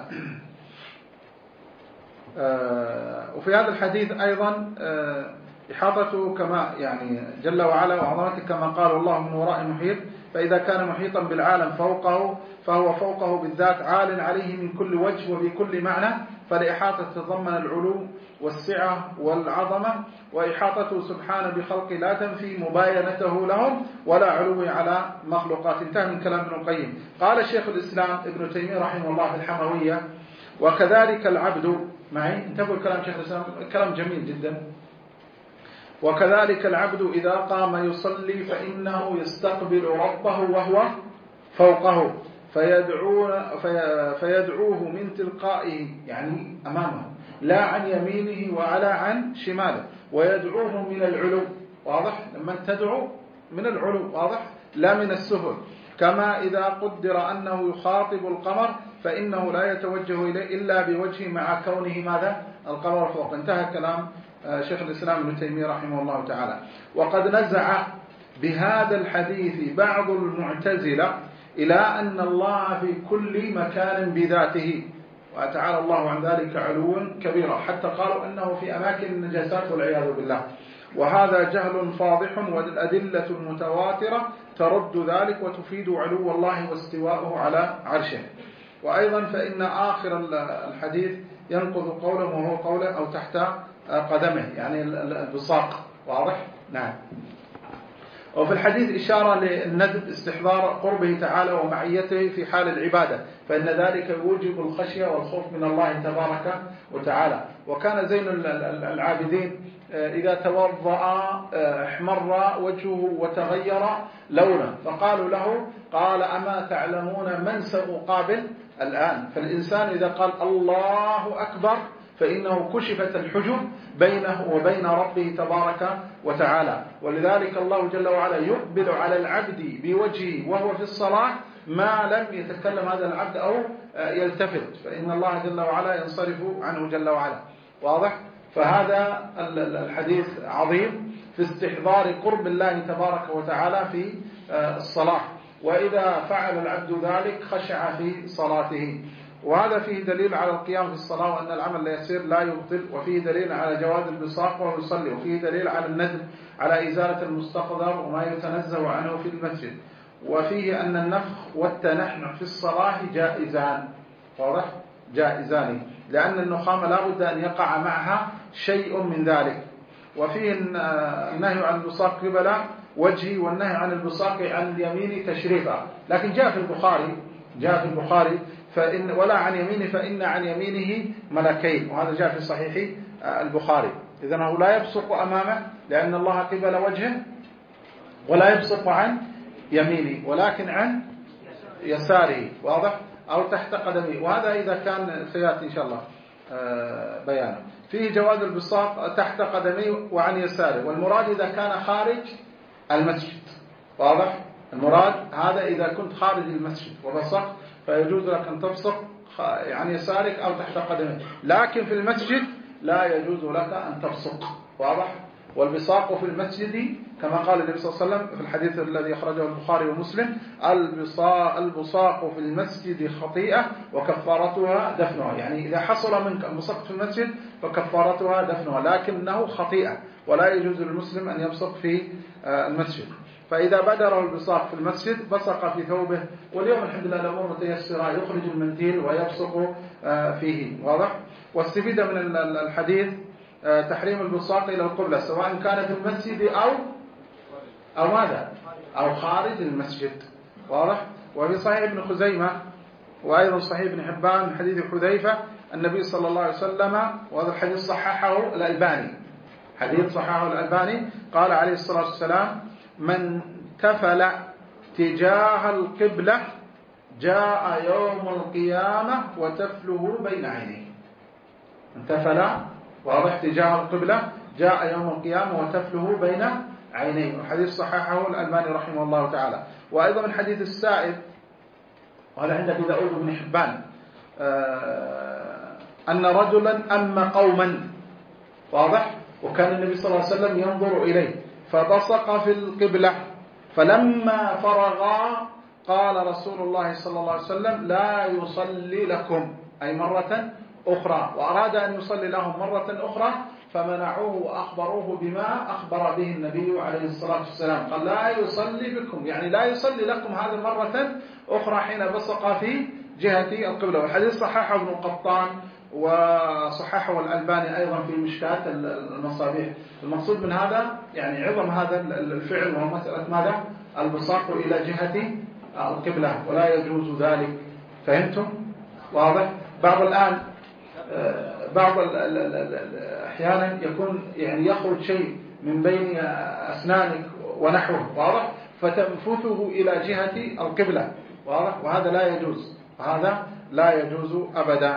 وفي هذا الحديث أيضا إحاطته كما يعني جل وعلا وعظمته، كما قال الله من وراء محيط، فإذا كان محيطا بالعالم فوقه فهو فوقه بالذات عال عليه من كل وجه وبكل معنى، فالإحاطة تتضمن العلو والسعة والعظمة، وإحاطته سبحانه بخلق لا تنفي مباينته لهم ولا علو على مخلوقات. انتهى من كلام ابن القيم. قال شيخ الإسلام ابن تيمية رحمه الله في الحموية: وكذلك العبد، معي انتبهوا كلام شيخ الإسلام، كلام جميل جدا. وكذلك العبد إذا قام يصلي فإنه يستقبل ربه وهو فوقه فيدعوه من تلقائه، يعني أمامه، لا عن يمينه ولا عن شماله، ويدعوه من العلو، واضح؟ لما تدعو من العلو، واضح؟ لا من السفل. كما إذا قدر أنه يخاطب القمر فإنه لا يتوجه إليه إلا بوجهه مع كونه ماذا؟ القمر فوق. انتهى كلام شيخ الإسلام ابن تيمية رحمه الله تعالى. وقد نزع بهذا الحديث بعض المعتزلة إلى أن الله في كل مكان بذاته، وتعالى الله عن ذلك علوا كبيرا، حتى قالوا أنه في أماكن النجاسات والعياذ بالله. وهذا جهل فاضح، والأدلة المتواترة ترد ذلك وتفيد علو الله واستواءه على عرشه. وأيضا فإن آخر الحديث ينقض قوله وهو قوله أو تحت قدمه، يعني البصاق، واضح؟ نعم. وفي الحديث إشارة للندب استحضار قربه تعالى ومعيته في حال العبادة، فإن ذلك يوجب الخشية والخوف من الله تبارك وتعالى. وكان زين العابدين إذا توضأ احمر وجهه وتغير لونه، فقالوا له، قال: أما تعلمون من سأقابل الآن؟ فالإنسان إذا قال الله أكبر فإنه كشفت الحجب بينه وبين ربه تبارك وتعالى. ولذلك الله جل وعلا يقبل على العبد بوجهه وهو في الصلاة ما لم يتكلم هذا العبد أو يلتفت، فإن الله جل وعلا ينصرف عنه جل وعلا، واضح؟ فهذا الحديث عظيم في استحضار قرب الله تبارك وتعالى في الصلاة، وإذا فعل العبد ذلك خشع في صلاته. وهذا فيه دليل على القيام في الصلاة وأن العمل لا يسير لا يبطل، وفيه دليل على جواز البصاق وهو يصلي، وفيه دليل على الندب على إزالة المستقذر وما يتنزه عنه في المسجد. وفيه أن النفخ والتنحنح في الصلاة جائزان. واضح؟ جائزان، لأن النخامة لا بد أن يقع معها شيء من ذلك. وفيه النهي عن البصاق قبل وجهي، والنهي عن البصاق عن اليمين تشريفا. لكن جاء في البخاري فإن ولا عن يمينه فإن عن يمينه ملكين، وهذا جاء في صحيح البخاري. إذن هو لا يبصق أمامه لأن الله قبل وجهه، ولا يبصق عن يمينه ولكن عن يساره. واضح؟ أو تحت قدمه، وهذا إذا كان سيأتي إن شاء الله بيانه. فيه جواز البصاق تحت قدميه وعن يساره، والمراد إذا كان خارج المسجد. واضح؟ المراد هذا إذا كنت خارج المسجد وبصق فيجوز لك أن تبصق عن يسارك أو تحت قدمك، لكن في المسجد لا يجوز لك أن تبصق. واضح؟ والبصاق في المسجد كما قال النبي صلى الله عليه وسلم في الحديث الذي أخرجه البخاري ومسلم: البصاق في المسجد خطيئة وكفارتها دفنها. يعني إذا حصل منك البصاق في المسجد فكفارتها دفنها، لكنه خطيئة ولا يجوز للمسلم أن يبصق في المسجد. فإذا بدره البصاق في المسجد بصق في ثوبه، واليوم الحمد لله الأمور متيسرة، يخرج المنديل ويبصق فيه. واضح؟ واستفيد من الحديث تحريم البصاق إلى القبلة سواء كان في المسجد أو ماذا؟ أو خارج المسجد. واضح؟ وفي صحيح ابن خزيمة وأيضا صحيح ابن حبان من حديث حذيفة النبي صلى الله عليه وسلم، وهذا الحديث صححه الألباني، قال عليه الصلاة والسلام: من تفل تجاه القبلة جاء يوم القيامة وتفله بين عينيه. من تفل، واضح، تجاه القبلة جاء يوم القيامة وتفله بين عينيه. الحديث صححه الألباني رحمه الله تعالى. وأيضا من حديث السائب، وهذا عند أبي داود بن حبان، أن رجلا أم قوما. واضح؟ وكان النبي صلى الله عليه وسلم ينظر إليه فبصق في القبلة، فلما فرغا قال رسول الله صلى الله عليه وسلم: لا يصلي لكم، أي مرة أخرى. وأراد أن يصلي لهم مرة أخرى فمنعوه وأخبروه بما أخبر به النبي عليه الصلاة والسلام، قال: لا يصلي بكم، يعني لا يصلي لكم هذه مرة أخرى حين بصق في جهة القبلة. والحديث صححه ابن قطان وصححه الألباني أيضا في مشكاة المصابيح. المقصود من هذا يعني عظم هذا الفعل، وهو مسألة ماذا؟ البصاق إلى جهة القبلة، ولا يجوز ذلك. فهمتم؟ واضح؟ بعض أحيانا يكون يعني يخرج شيء من بين أسنانك ونحوه، واضح، فتنفثه إلى جهة القبلة، واضح، وهذا لا يجوز أبدا.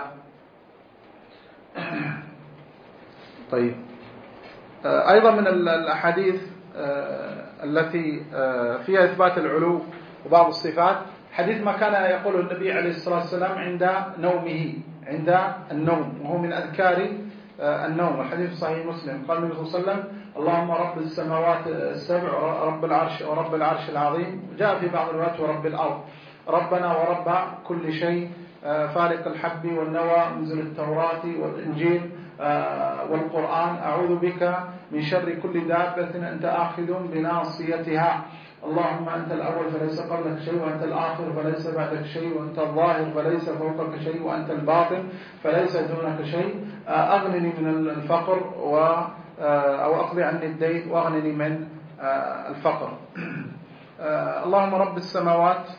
طيب، أيضا من الأحاديث التي فيها إثبات العلو وبعض الصفات حديث ما كان يقوله النبي عليه الصلاة والسلام عند نومه، عند النوم، وهو من أذكار النوم. الحديث صحيح مسلم، قال النبي صلى الله عليه وسلم: اللهم رب السماوات السبع رب العرش ورب العرش العظيم. جاء في بعض الروايات ورب الأرض، ربنا ورب كل شيء، فالق الحب والنوى، منزل التوراة والإنجيل والقرآن، أعوذ بك من شر كل دابة أنت آخذ بناصيتها. اللهم أنت الأول فليس قبلك شيء، وأنت الآخر فليس بعدك شيء، وأنت الظاهر فليس فوقك شيء، وأنت الباطن فليس دونك شيء. أغنني من الفقر أو أقضي عني الدين وأغنني من الفقر. اللهم رب السماوات،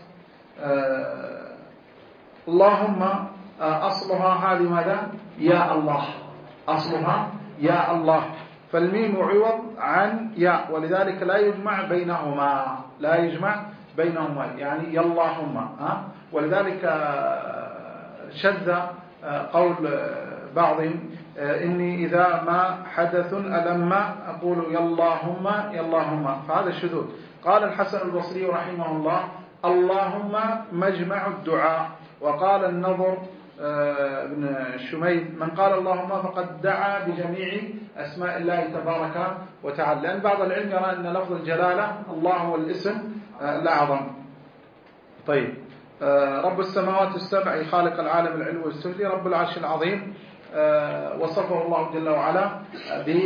اللهم أصلها هذه ماذا؟ يا الله، أصلها يا الله، فالميم عوض عن ياء، ولذلك لا يجمع بينهما، يعني يا اللهم. ولذلك شذ قول بعضهم: إني إذا ما حدث ألم أقول يا اللهم، فهذا الشذوذ. قال الحسن البصري رحمه الله: اللهم مجمع الدعاء. وقال النضر بن شميد: من قال اللهم فقد دعا بجميع أسماء الله تبارك وتعالى، لأن بعض العلم يرى أن لفظ الجلالة الله هو الاسم الأعظم. طيب، رب السماوات السبع خالق العالم العلو والسفلي، رب العرش العظيم، وصفه الله جل وعلا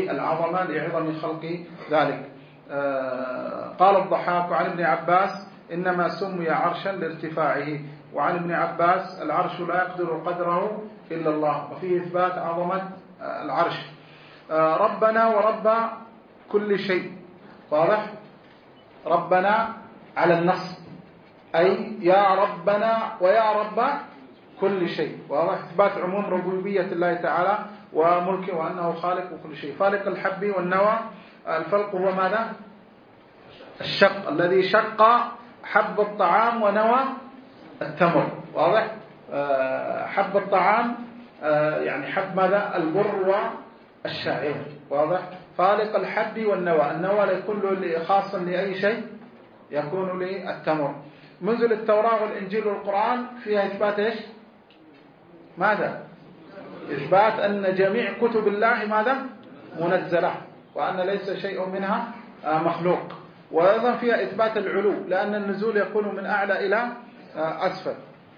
بالعظمة لعظم خلق ذلك. قال الضحاك عن ابن عباس: إنما سمي عرشا لارتفاعه. وعن ابن عباس: العرش لا يقدر قدره إلا الله. وفيه إثبات عظمة العرش. ربنا ورب كل شيء. واضح؟ ربنا على النص، أي يا ربنا ويا رب كل شيء. واضح؟ إثبات عموم ربوبية الله تعالى وملكه وأنه خالق كل شيء. فالق الحب والنوى. الفلق هو ماذا؟ الشق، الذي شق حب الطعام ونوى التمر. واضح؟ حب الطعام يعني حب ماذا؟ البر والشعير. واضح؟ فالق الحب والنوى. النوى لا يكون خاصا لأي شيء، يكون للتمر. منزل التوراة والإنجيل والقرآن فيها إثبات إيش؟ ماذا؟ إثبات أن جميع كتب الله ماذا؟ منزلة، وأن ليس شيء منها مخلوق. وأيضا فيها إثبات العلو، لأن النزول يكون من أعلى إلى أسفل.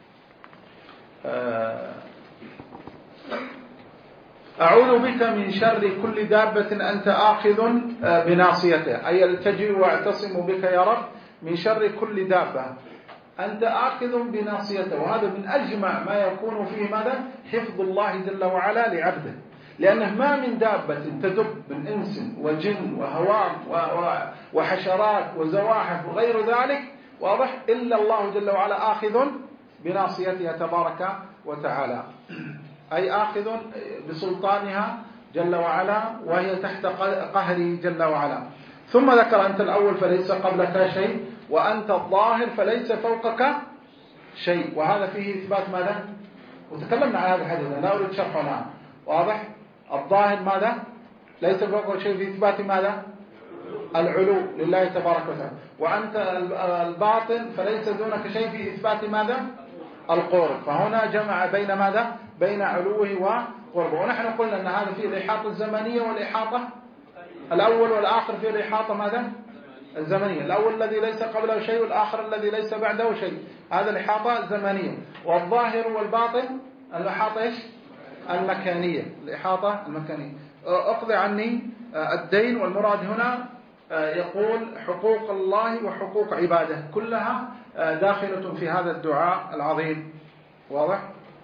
أعوذ بك من شر كل دابة أنت آخذ بناصيته، أي التجئ واعتصم بك يا رب من شر كل دابة أنت آخذ بناصيته. وهذا من أجمع ما يكون فيه ماذا؟ حفظ الله جل وعلا لعبده، لأنه ما من دابة تدب من إنس وجن وهوام وحشرات وزواحف وغير ذلك، واضح، إلا الله جل وعلا آخذ بناصيتها تبارك وتعالى، أي آخذ بسلطانها جل وعلا، وهي تحت قهره جل وعلا. ثم ذكر: أنت الأول فليس قبلك شيء، وأنت الظاهر فليس فوقك شيء. وهذا فيه إثبات ماذا؟ وتكلمنا عن هذا الحديث، لا أريد شرحه الآن. واضح؟ الظاهر ماذا؟ ليس فوقك شيء، في إثبات ماذا؟ العلو لله تبارك وتعالى. وأنت الباطن فليس دونك شيء، في إثبات ماذا؟ القرب. فهنا جمع بين ماذا؟ بين علوه وقربه. ونحن قلنا أن هذا فيه الإحاطة الزمنية والإحاطة الأول والآخر فيه الإحاطة ماذا؟ الزمنية. الأول الذي ليس قبله شيء، والآخر الذي ليس بعده شيء، هذا الإحاطة الزمنية. والظاهر والباطن الإحاطة إيش؟ المكانية. الإحاطة المكانية. أقضي عني الدين. والمراد هنا يقول حقوق الله وحقوق عباده كلها داخلة في هذا الدعاء العظيم. واضح؟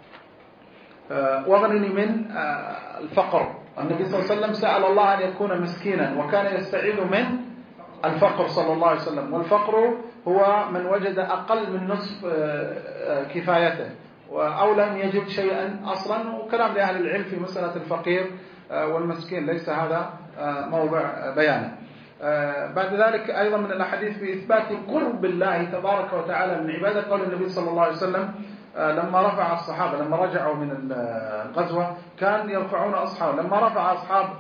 واغنني من الفقر. النبي صلى الله عليه وسلم سأل الله أن يكون مسكينا، وكان يستعيذ من الفقر صلى الله عليه وسلم. والفقر هو من وجد أقل من نصف كفايته، أو لم يجد شيئا أصلا. وكلام لأهل العلم في مسألة الفقير والمسكين ليس هذا موضع بيانه. بعد ذلك أيضا من الأحاديث في إثبات قرب الله تبارك وتعالى من عبادة. قول النبي صلى الله عليه وسلم لما رفع الصحابة، لما رجعوا من الغزوة كان يرفعون أصحابه، لما رفع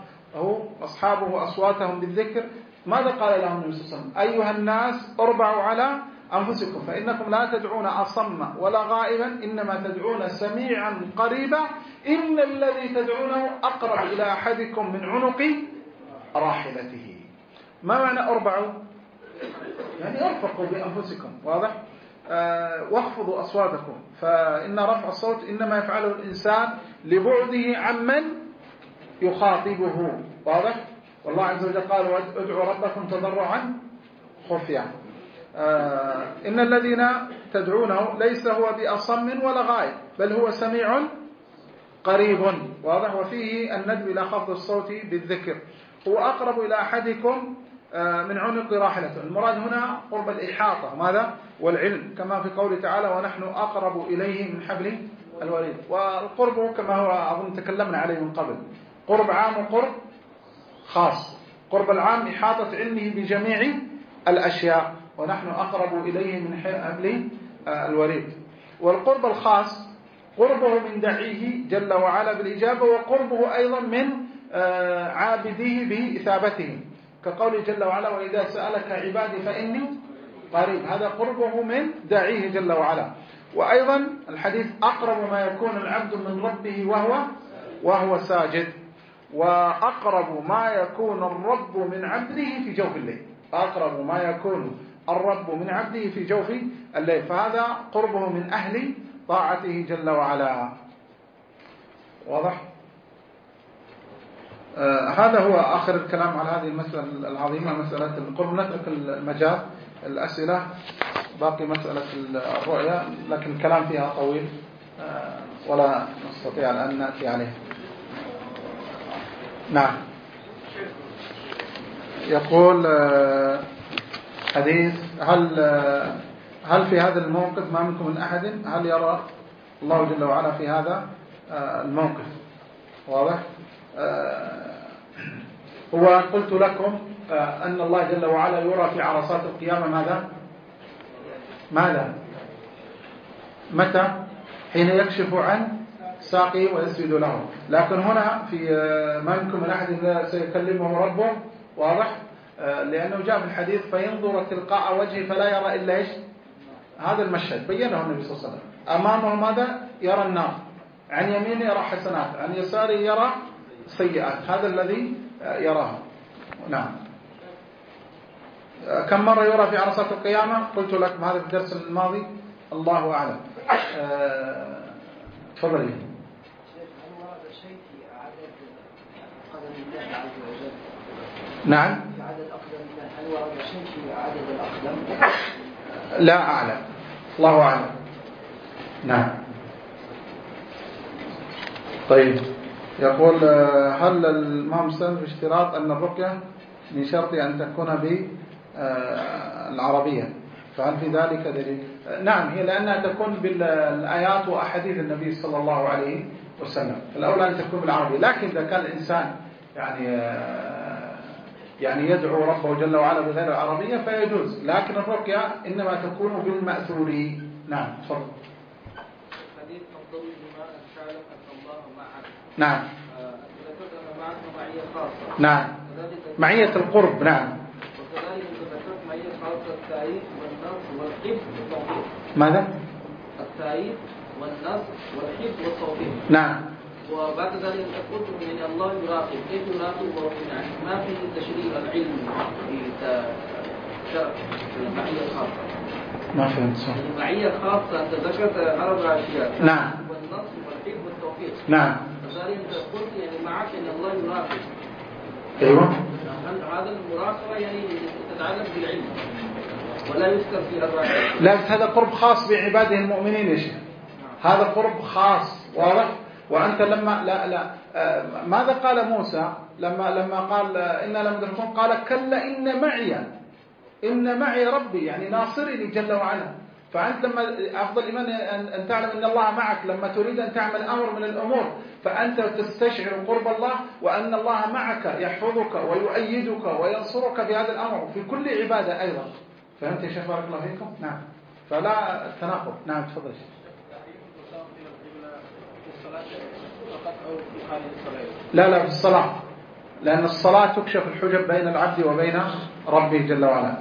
أصحابه أصواتهم بالذكر، ماذا قال لهم النبي صلى الله عليه وسلم؟ أيها الناس اربعوا على أنفسكم، فإنكم لا تدعون أصم ولا غائبا، إنما تدعون سميعا قريبا، إن الذي تدعونه أقرب إلى أحدكم من عنق راحلته. ما معنى اربعوا؟ يعني ارفقوا بأنفسكم. واضح؟ واخفضوا أصواتكم، فإن رفع الصوت إنما يفعله الإنسان لبعده عمن يخاطبه. واضح؟ والله عز وجل قال: ادعوا ربكم تضرعا خفيا. إن الذين تدعونه ليس هو بأصم ولا غائب، بل هو سميع قريب. واضح؟ وفيه الندب إلى خفض الصوت بالذكر. هو أقرب إلى أحدكم من عنق راحلته. المراد هنا قرب الإحاطة ماذا؟ والعلم، كما في قوله تعالى: ونحن أقرب إليه من حبل الوريد. والقرب كما هو أظن تكلمنا عليه من قبل، قرب عام وقرب خاص. قرب العام إحاطة علمه بجميع الأشياء، ونحن أقرب إليه من حبل الوريد. والقرب الخاص قربه من داعيه جل وعلا بالإجابة، وقربه أيضا من عابديه بإثابته، كقوله جل وعلا: وإذا سألك عبادي فإني قريب. هذا قربه من داعيه جل وعلا. وأيضا الحديث: أقرب ما يكون العبد من ربه وهو ساجد. وأقرب ما يكون الرب من عبده في جوف الليل. أقرب ما يكون الرب من عبده في جوف الليل، فهذا قربه من أهل طاعته جل وعلا. واضح؟ هذا هو آخر الكلام على هذه المسألة العظيمة، مسألة القرب. نترك المجال الأسئلة باقي مسألة الرؤية، لكن الكلام فيها طويل ولا نستطيع أن نأتي عليه. نعم. يقول حديث هل في هذا الموقف ما منكم من أحد هل يرى الله جل وعلا في هذا الموقف؟ واضح. هو قلت لكم أن الله جل وعلا يرى في عرصات القيامة ماذا؟ متى؟ حين يكشف عن ساقه ويسجد له. لكن هنا في ما منكم من أحد سيكلمه ربه، واضح، لأنه جاء في الحديث فينظر تلقاء وجهه فلا يرى إلا إيش؟ هذا المشهد بينه النبي صلى الله عليه وسلم. أمامه ماذا؟ يرى النار، عن يمينه يرى حسنات، عن يساره يرى سيئات، هذا الذي يراه. نعم. كم مرة يرى في عرصات القيامة؟ قلت لكم هذا في الدرس الماضي، الله أعلم. تفضلي. هل ورد شيء في عدد قدم الله عز وجل؟ نعم. في عدد أقدام الله، هل ورد شيء في عدد الأقدام؟ لا أعلم، الله أعلم. نعم. طيب، يقول هل ما مستند في اشتراط أن الرقية من شرط أن تكون بالعربية، فهل في ذلك دليل؟ نعم، هي لأنها تكون بالآيات وأحاديث النبي صلى الله عليه وسلم، فالأولى أن تكون بالعربية. لكن إذا كان الإنسان يعني يدعو ربه جل وعلا بغير العربية فيجوز، لكن الرقية إنما تكون بالمأثور. نعم، تفضل. حديث أفضل بما أشعر أن الله معك. نعم. ذكرت معك معية خاصة. نعم، معية القرب. نعم. وكذلك ذكرت معية خاصة التأييد والنصر والحب والتوفيق. ماذا؟ التأييد والنصر والحب والتوفيق. نعم. وبعد ذلك قلت من الله يراقب، كيف يراقب؟ يعني ما في تشريع العلم في شرع المعية الخاصة. ما فهمت سؤال. المعية الخاصة أنت ذكرت 4 أشياء. نعم. والنصر والحب والتوفيق. نعم. فذلك أنت قلت يعني معك أن الله يراقب. أيوة. هذا المراقبة يعني تتعلق بالعلم ولا يذكر في 4 أشياء. لا، هذا قرب خاص بعباده المؤمنين يا شيخ. هذا قرب خاص، واضح. وأنت لما ماذا قال موسى لما قال إنا لمدركون؟ قال كلا إن معي ربي، يعني ناصرني جل وعلا. فأنت لما أفضل الإيمان أن تعلم أن الله معك لما تريد أن تعمل أمر من الأمور، فأنت تستشعر قرب الله وأن الله معك يحفظك ويؤيدك وينصرك في هذا الأمر في كل عبادة أيضا. فهمت يا شيخ؟ بارك الله فيكم. نعم. فلا تناقض. نعم، تفضل. لا في الصلاة، لأن الصلاة تكشف الحجب بين العبد وبين ربه جل وعلا.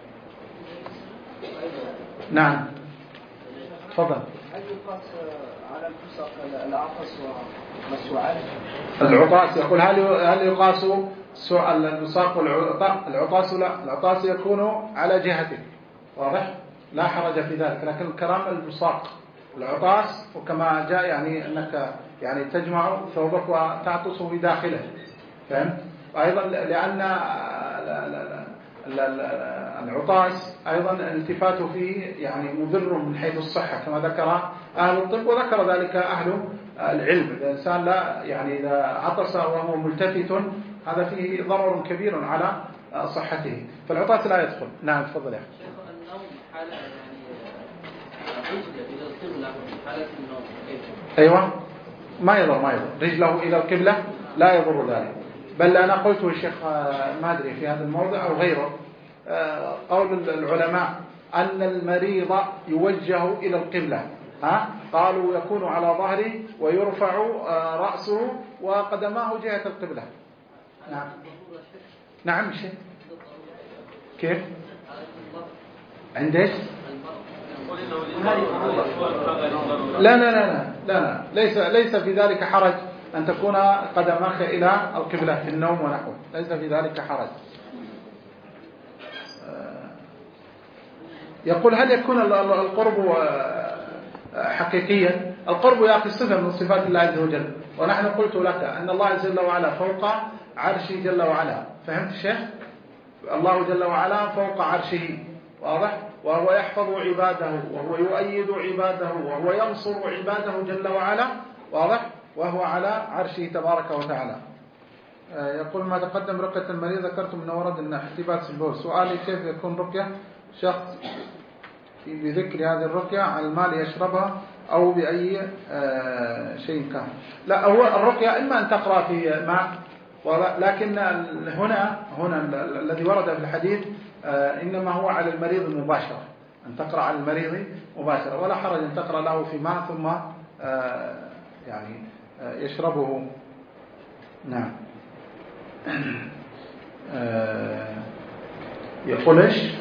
نعم، تفضل. هل يقاس على الفسق العطس والسعال؟ العطاس يقول هل يقاس الوساق العطاس؟ لا، العطاس يكون على جهته، واضح، لا حرج في ذلك. لكن الكلام الوساق العطاس، وكما جاء يعني أنك يعني تجمع ثوبك وتعطس في داخله، فهمت؟ وأيضا لأن العطاس أيضا الالتفات فيه يعني مضر من حيث الصحة كما ذكر أهل الطب وذكر ذلك أهل العلم. الإنسان لا يعني إذا عطس وهو ملتفت هذا فيه ضرر كبير على صحته، فالعطاس لا يدخل. نعم، تفضل يا أخي. النوم حالة يعني رجل إلى القبلة حالة النوم. أيوة، ما يضر رجله إلى القبلة، لا يضر ذلك. بل أنا قلت الشيخ ما أدري في هذا الموضع أو غيره، قول العلماء أن المريض يوجه إلى القبلة، قالوا يكون على ظهره ويرفع رأسه وقدماه جهة القبلة. نعم. نعم شيء كيف عندك؟ لا ليس في ذلك حرج أن تكون قدماك إلى القبلة في النوم ونحوه، ليس في ذلك حرج. يقول هل يكون القرب حقيقيا؟ القرب يا أخي صفة من صفات الله عز وجل، ونحن قلت لك أن الله جل وعلا فوق عرشه جل وعلا. فهمت الشيخ؟ الله جل وعلا فوق عرشه، واضح؟ وهو يحفظ عباده وهو يؤيد عباده وهو ينصر عباده جل وعلا، واضح؟ وهو على عرشه تبارك وتعالى. يقول ما تقدم رقية المريض ذكرتم أنه ورد أن احتباس البول. سؤالي كيف يكون رقية شخص بذكر هذه الرقية على المال يشربها أو بأي شيء كان؟ لا، هو الرقية إما أن تقرأ في ماء، لكن هنا الذي ورد في الحديث إنما هو على المريض مباشرة، أن تقرأ على المريض مباشرة، ولا حرج أن تقرأ له في ماء ثم يعني يشربه. نعم. يقول إيش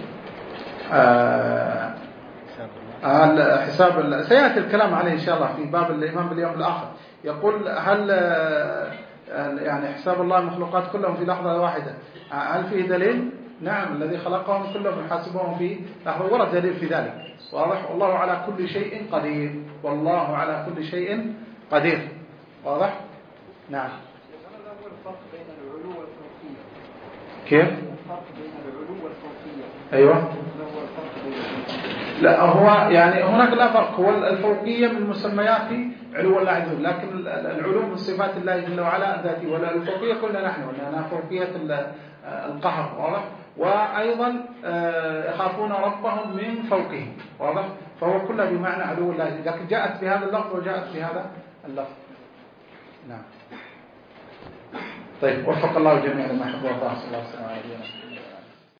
حساب سيأتي الكلام عليه إن شاء الله في باب الإيمان باليوم الآخر. يقول هل يعني حساب الله المخلوقات كلهم في لحظة واحدة هل فيه دليل؟ نعم، الذي خلقهم كلهم يحاسبهم في لحظة، ورد دليل في ذلك، واضح؟ والله على كل شيء قدير، والله على كل شيء قدير، واضح؟ نعم. الفرق بين العلو والفوقية. كيف؟ الفرق بين العلو والفوقية. أيوة. هو الفرق بين لا، هو يعني هناك لا فرق. هو الفوقية من مسميات علو الله عز وجل، لكن العلو من صفات الله جل وعلا ذاته، ولا الفوقية قلنا نحن أنها فوقية القهر، واضح؟ وأيضا يخافون ربهم من فوقهم، واضح؟ فهو كله بمعنى علو الله، لكن جاءت بهذا اللفظ وجاءت بهذا اللفظ. نعم. طيب، وفق الله الجميع لما يحب ويرضى. صلى الله عليه وسلم.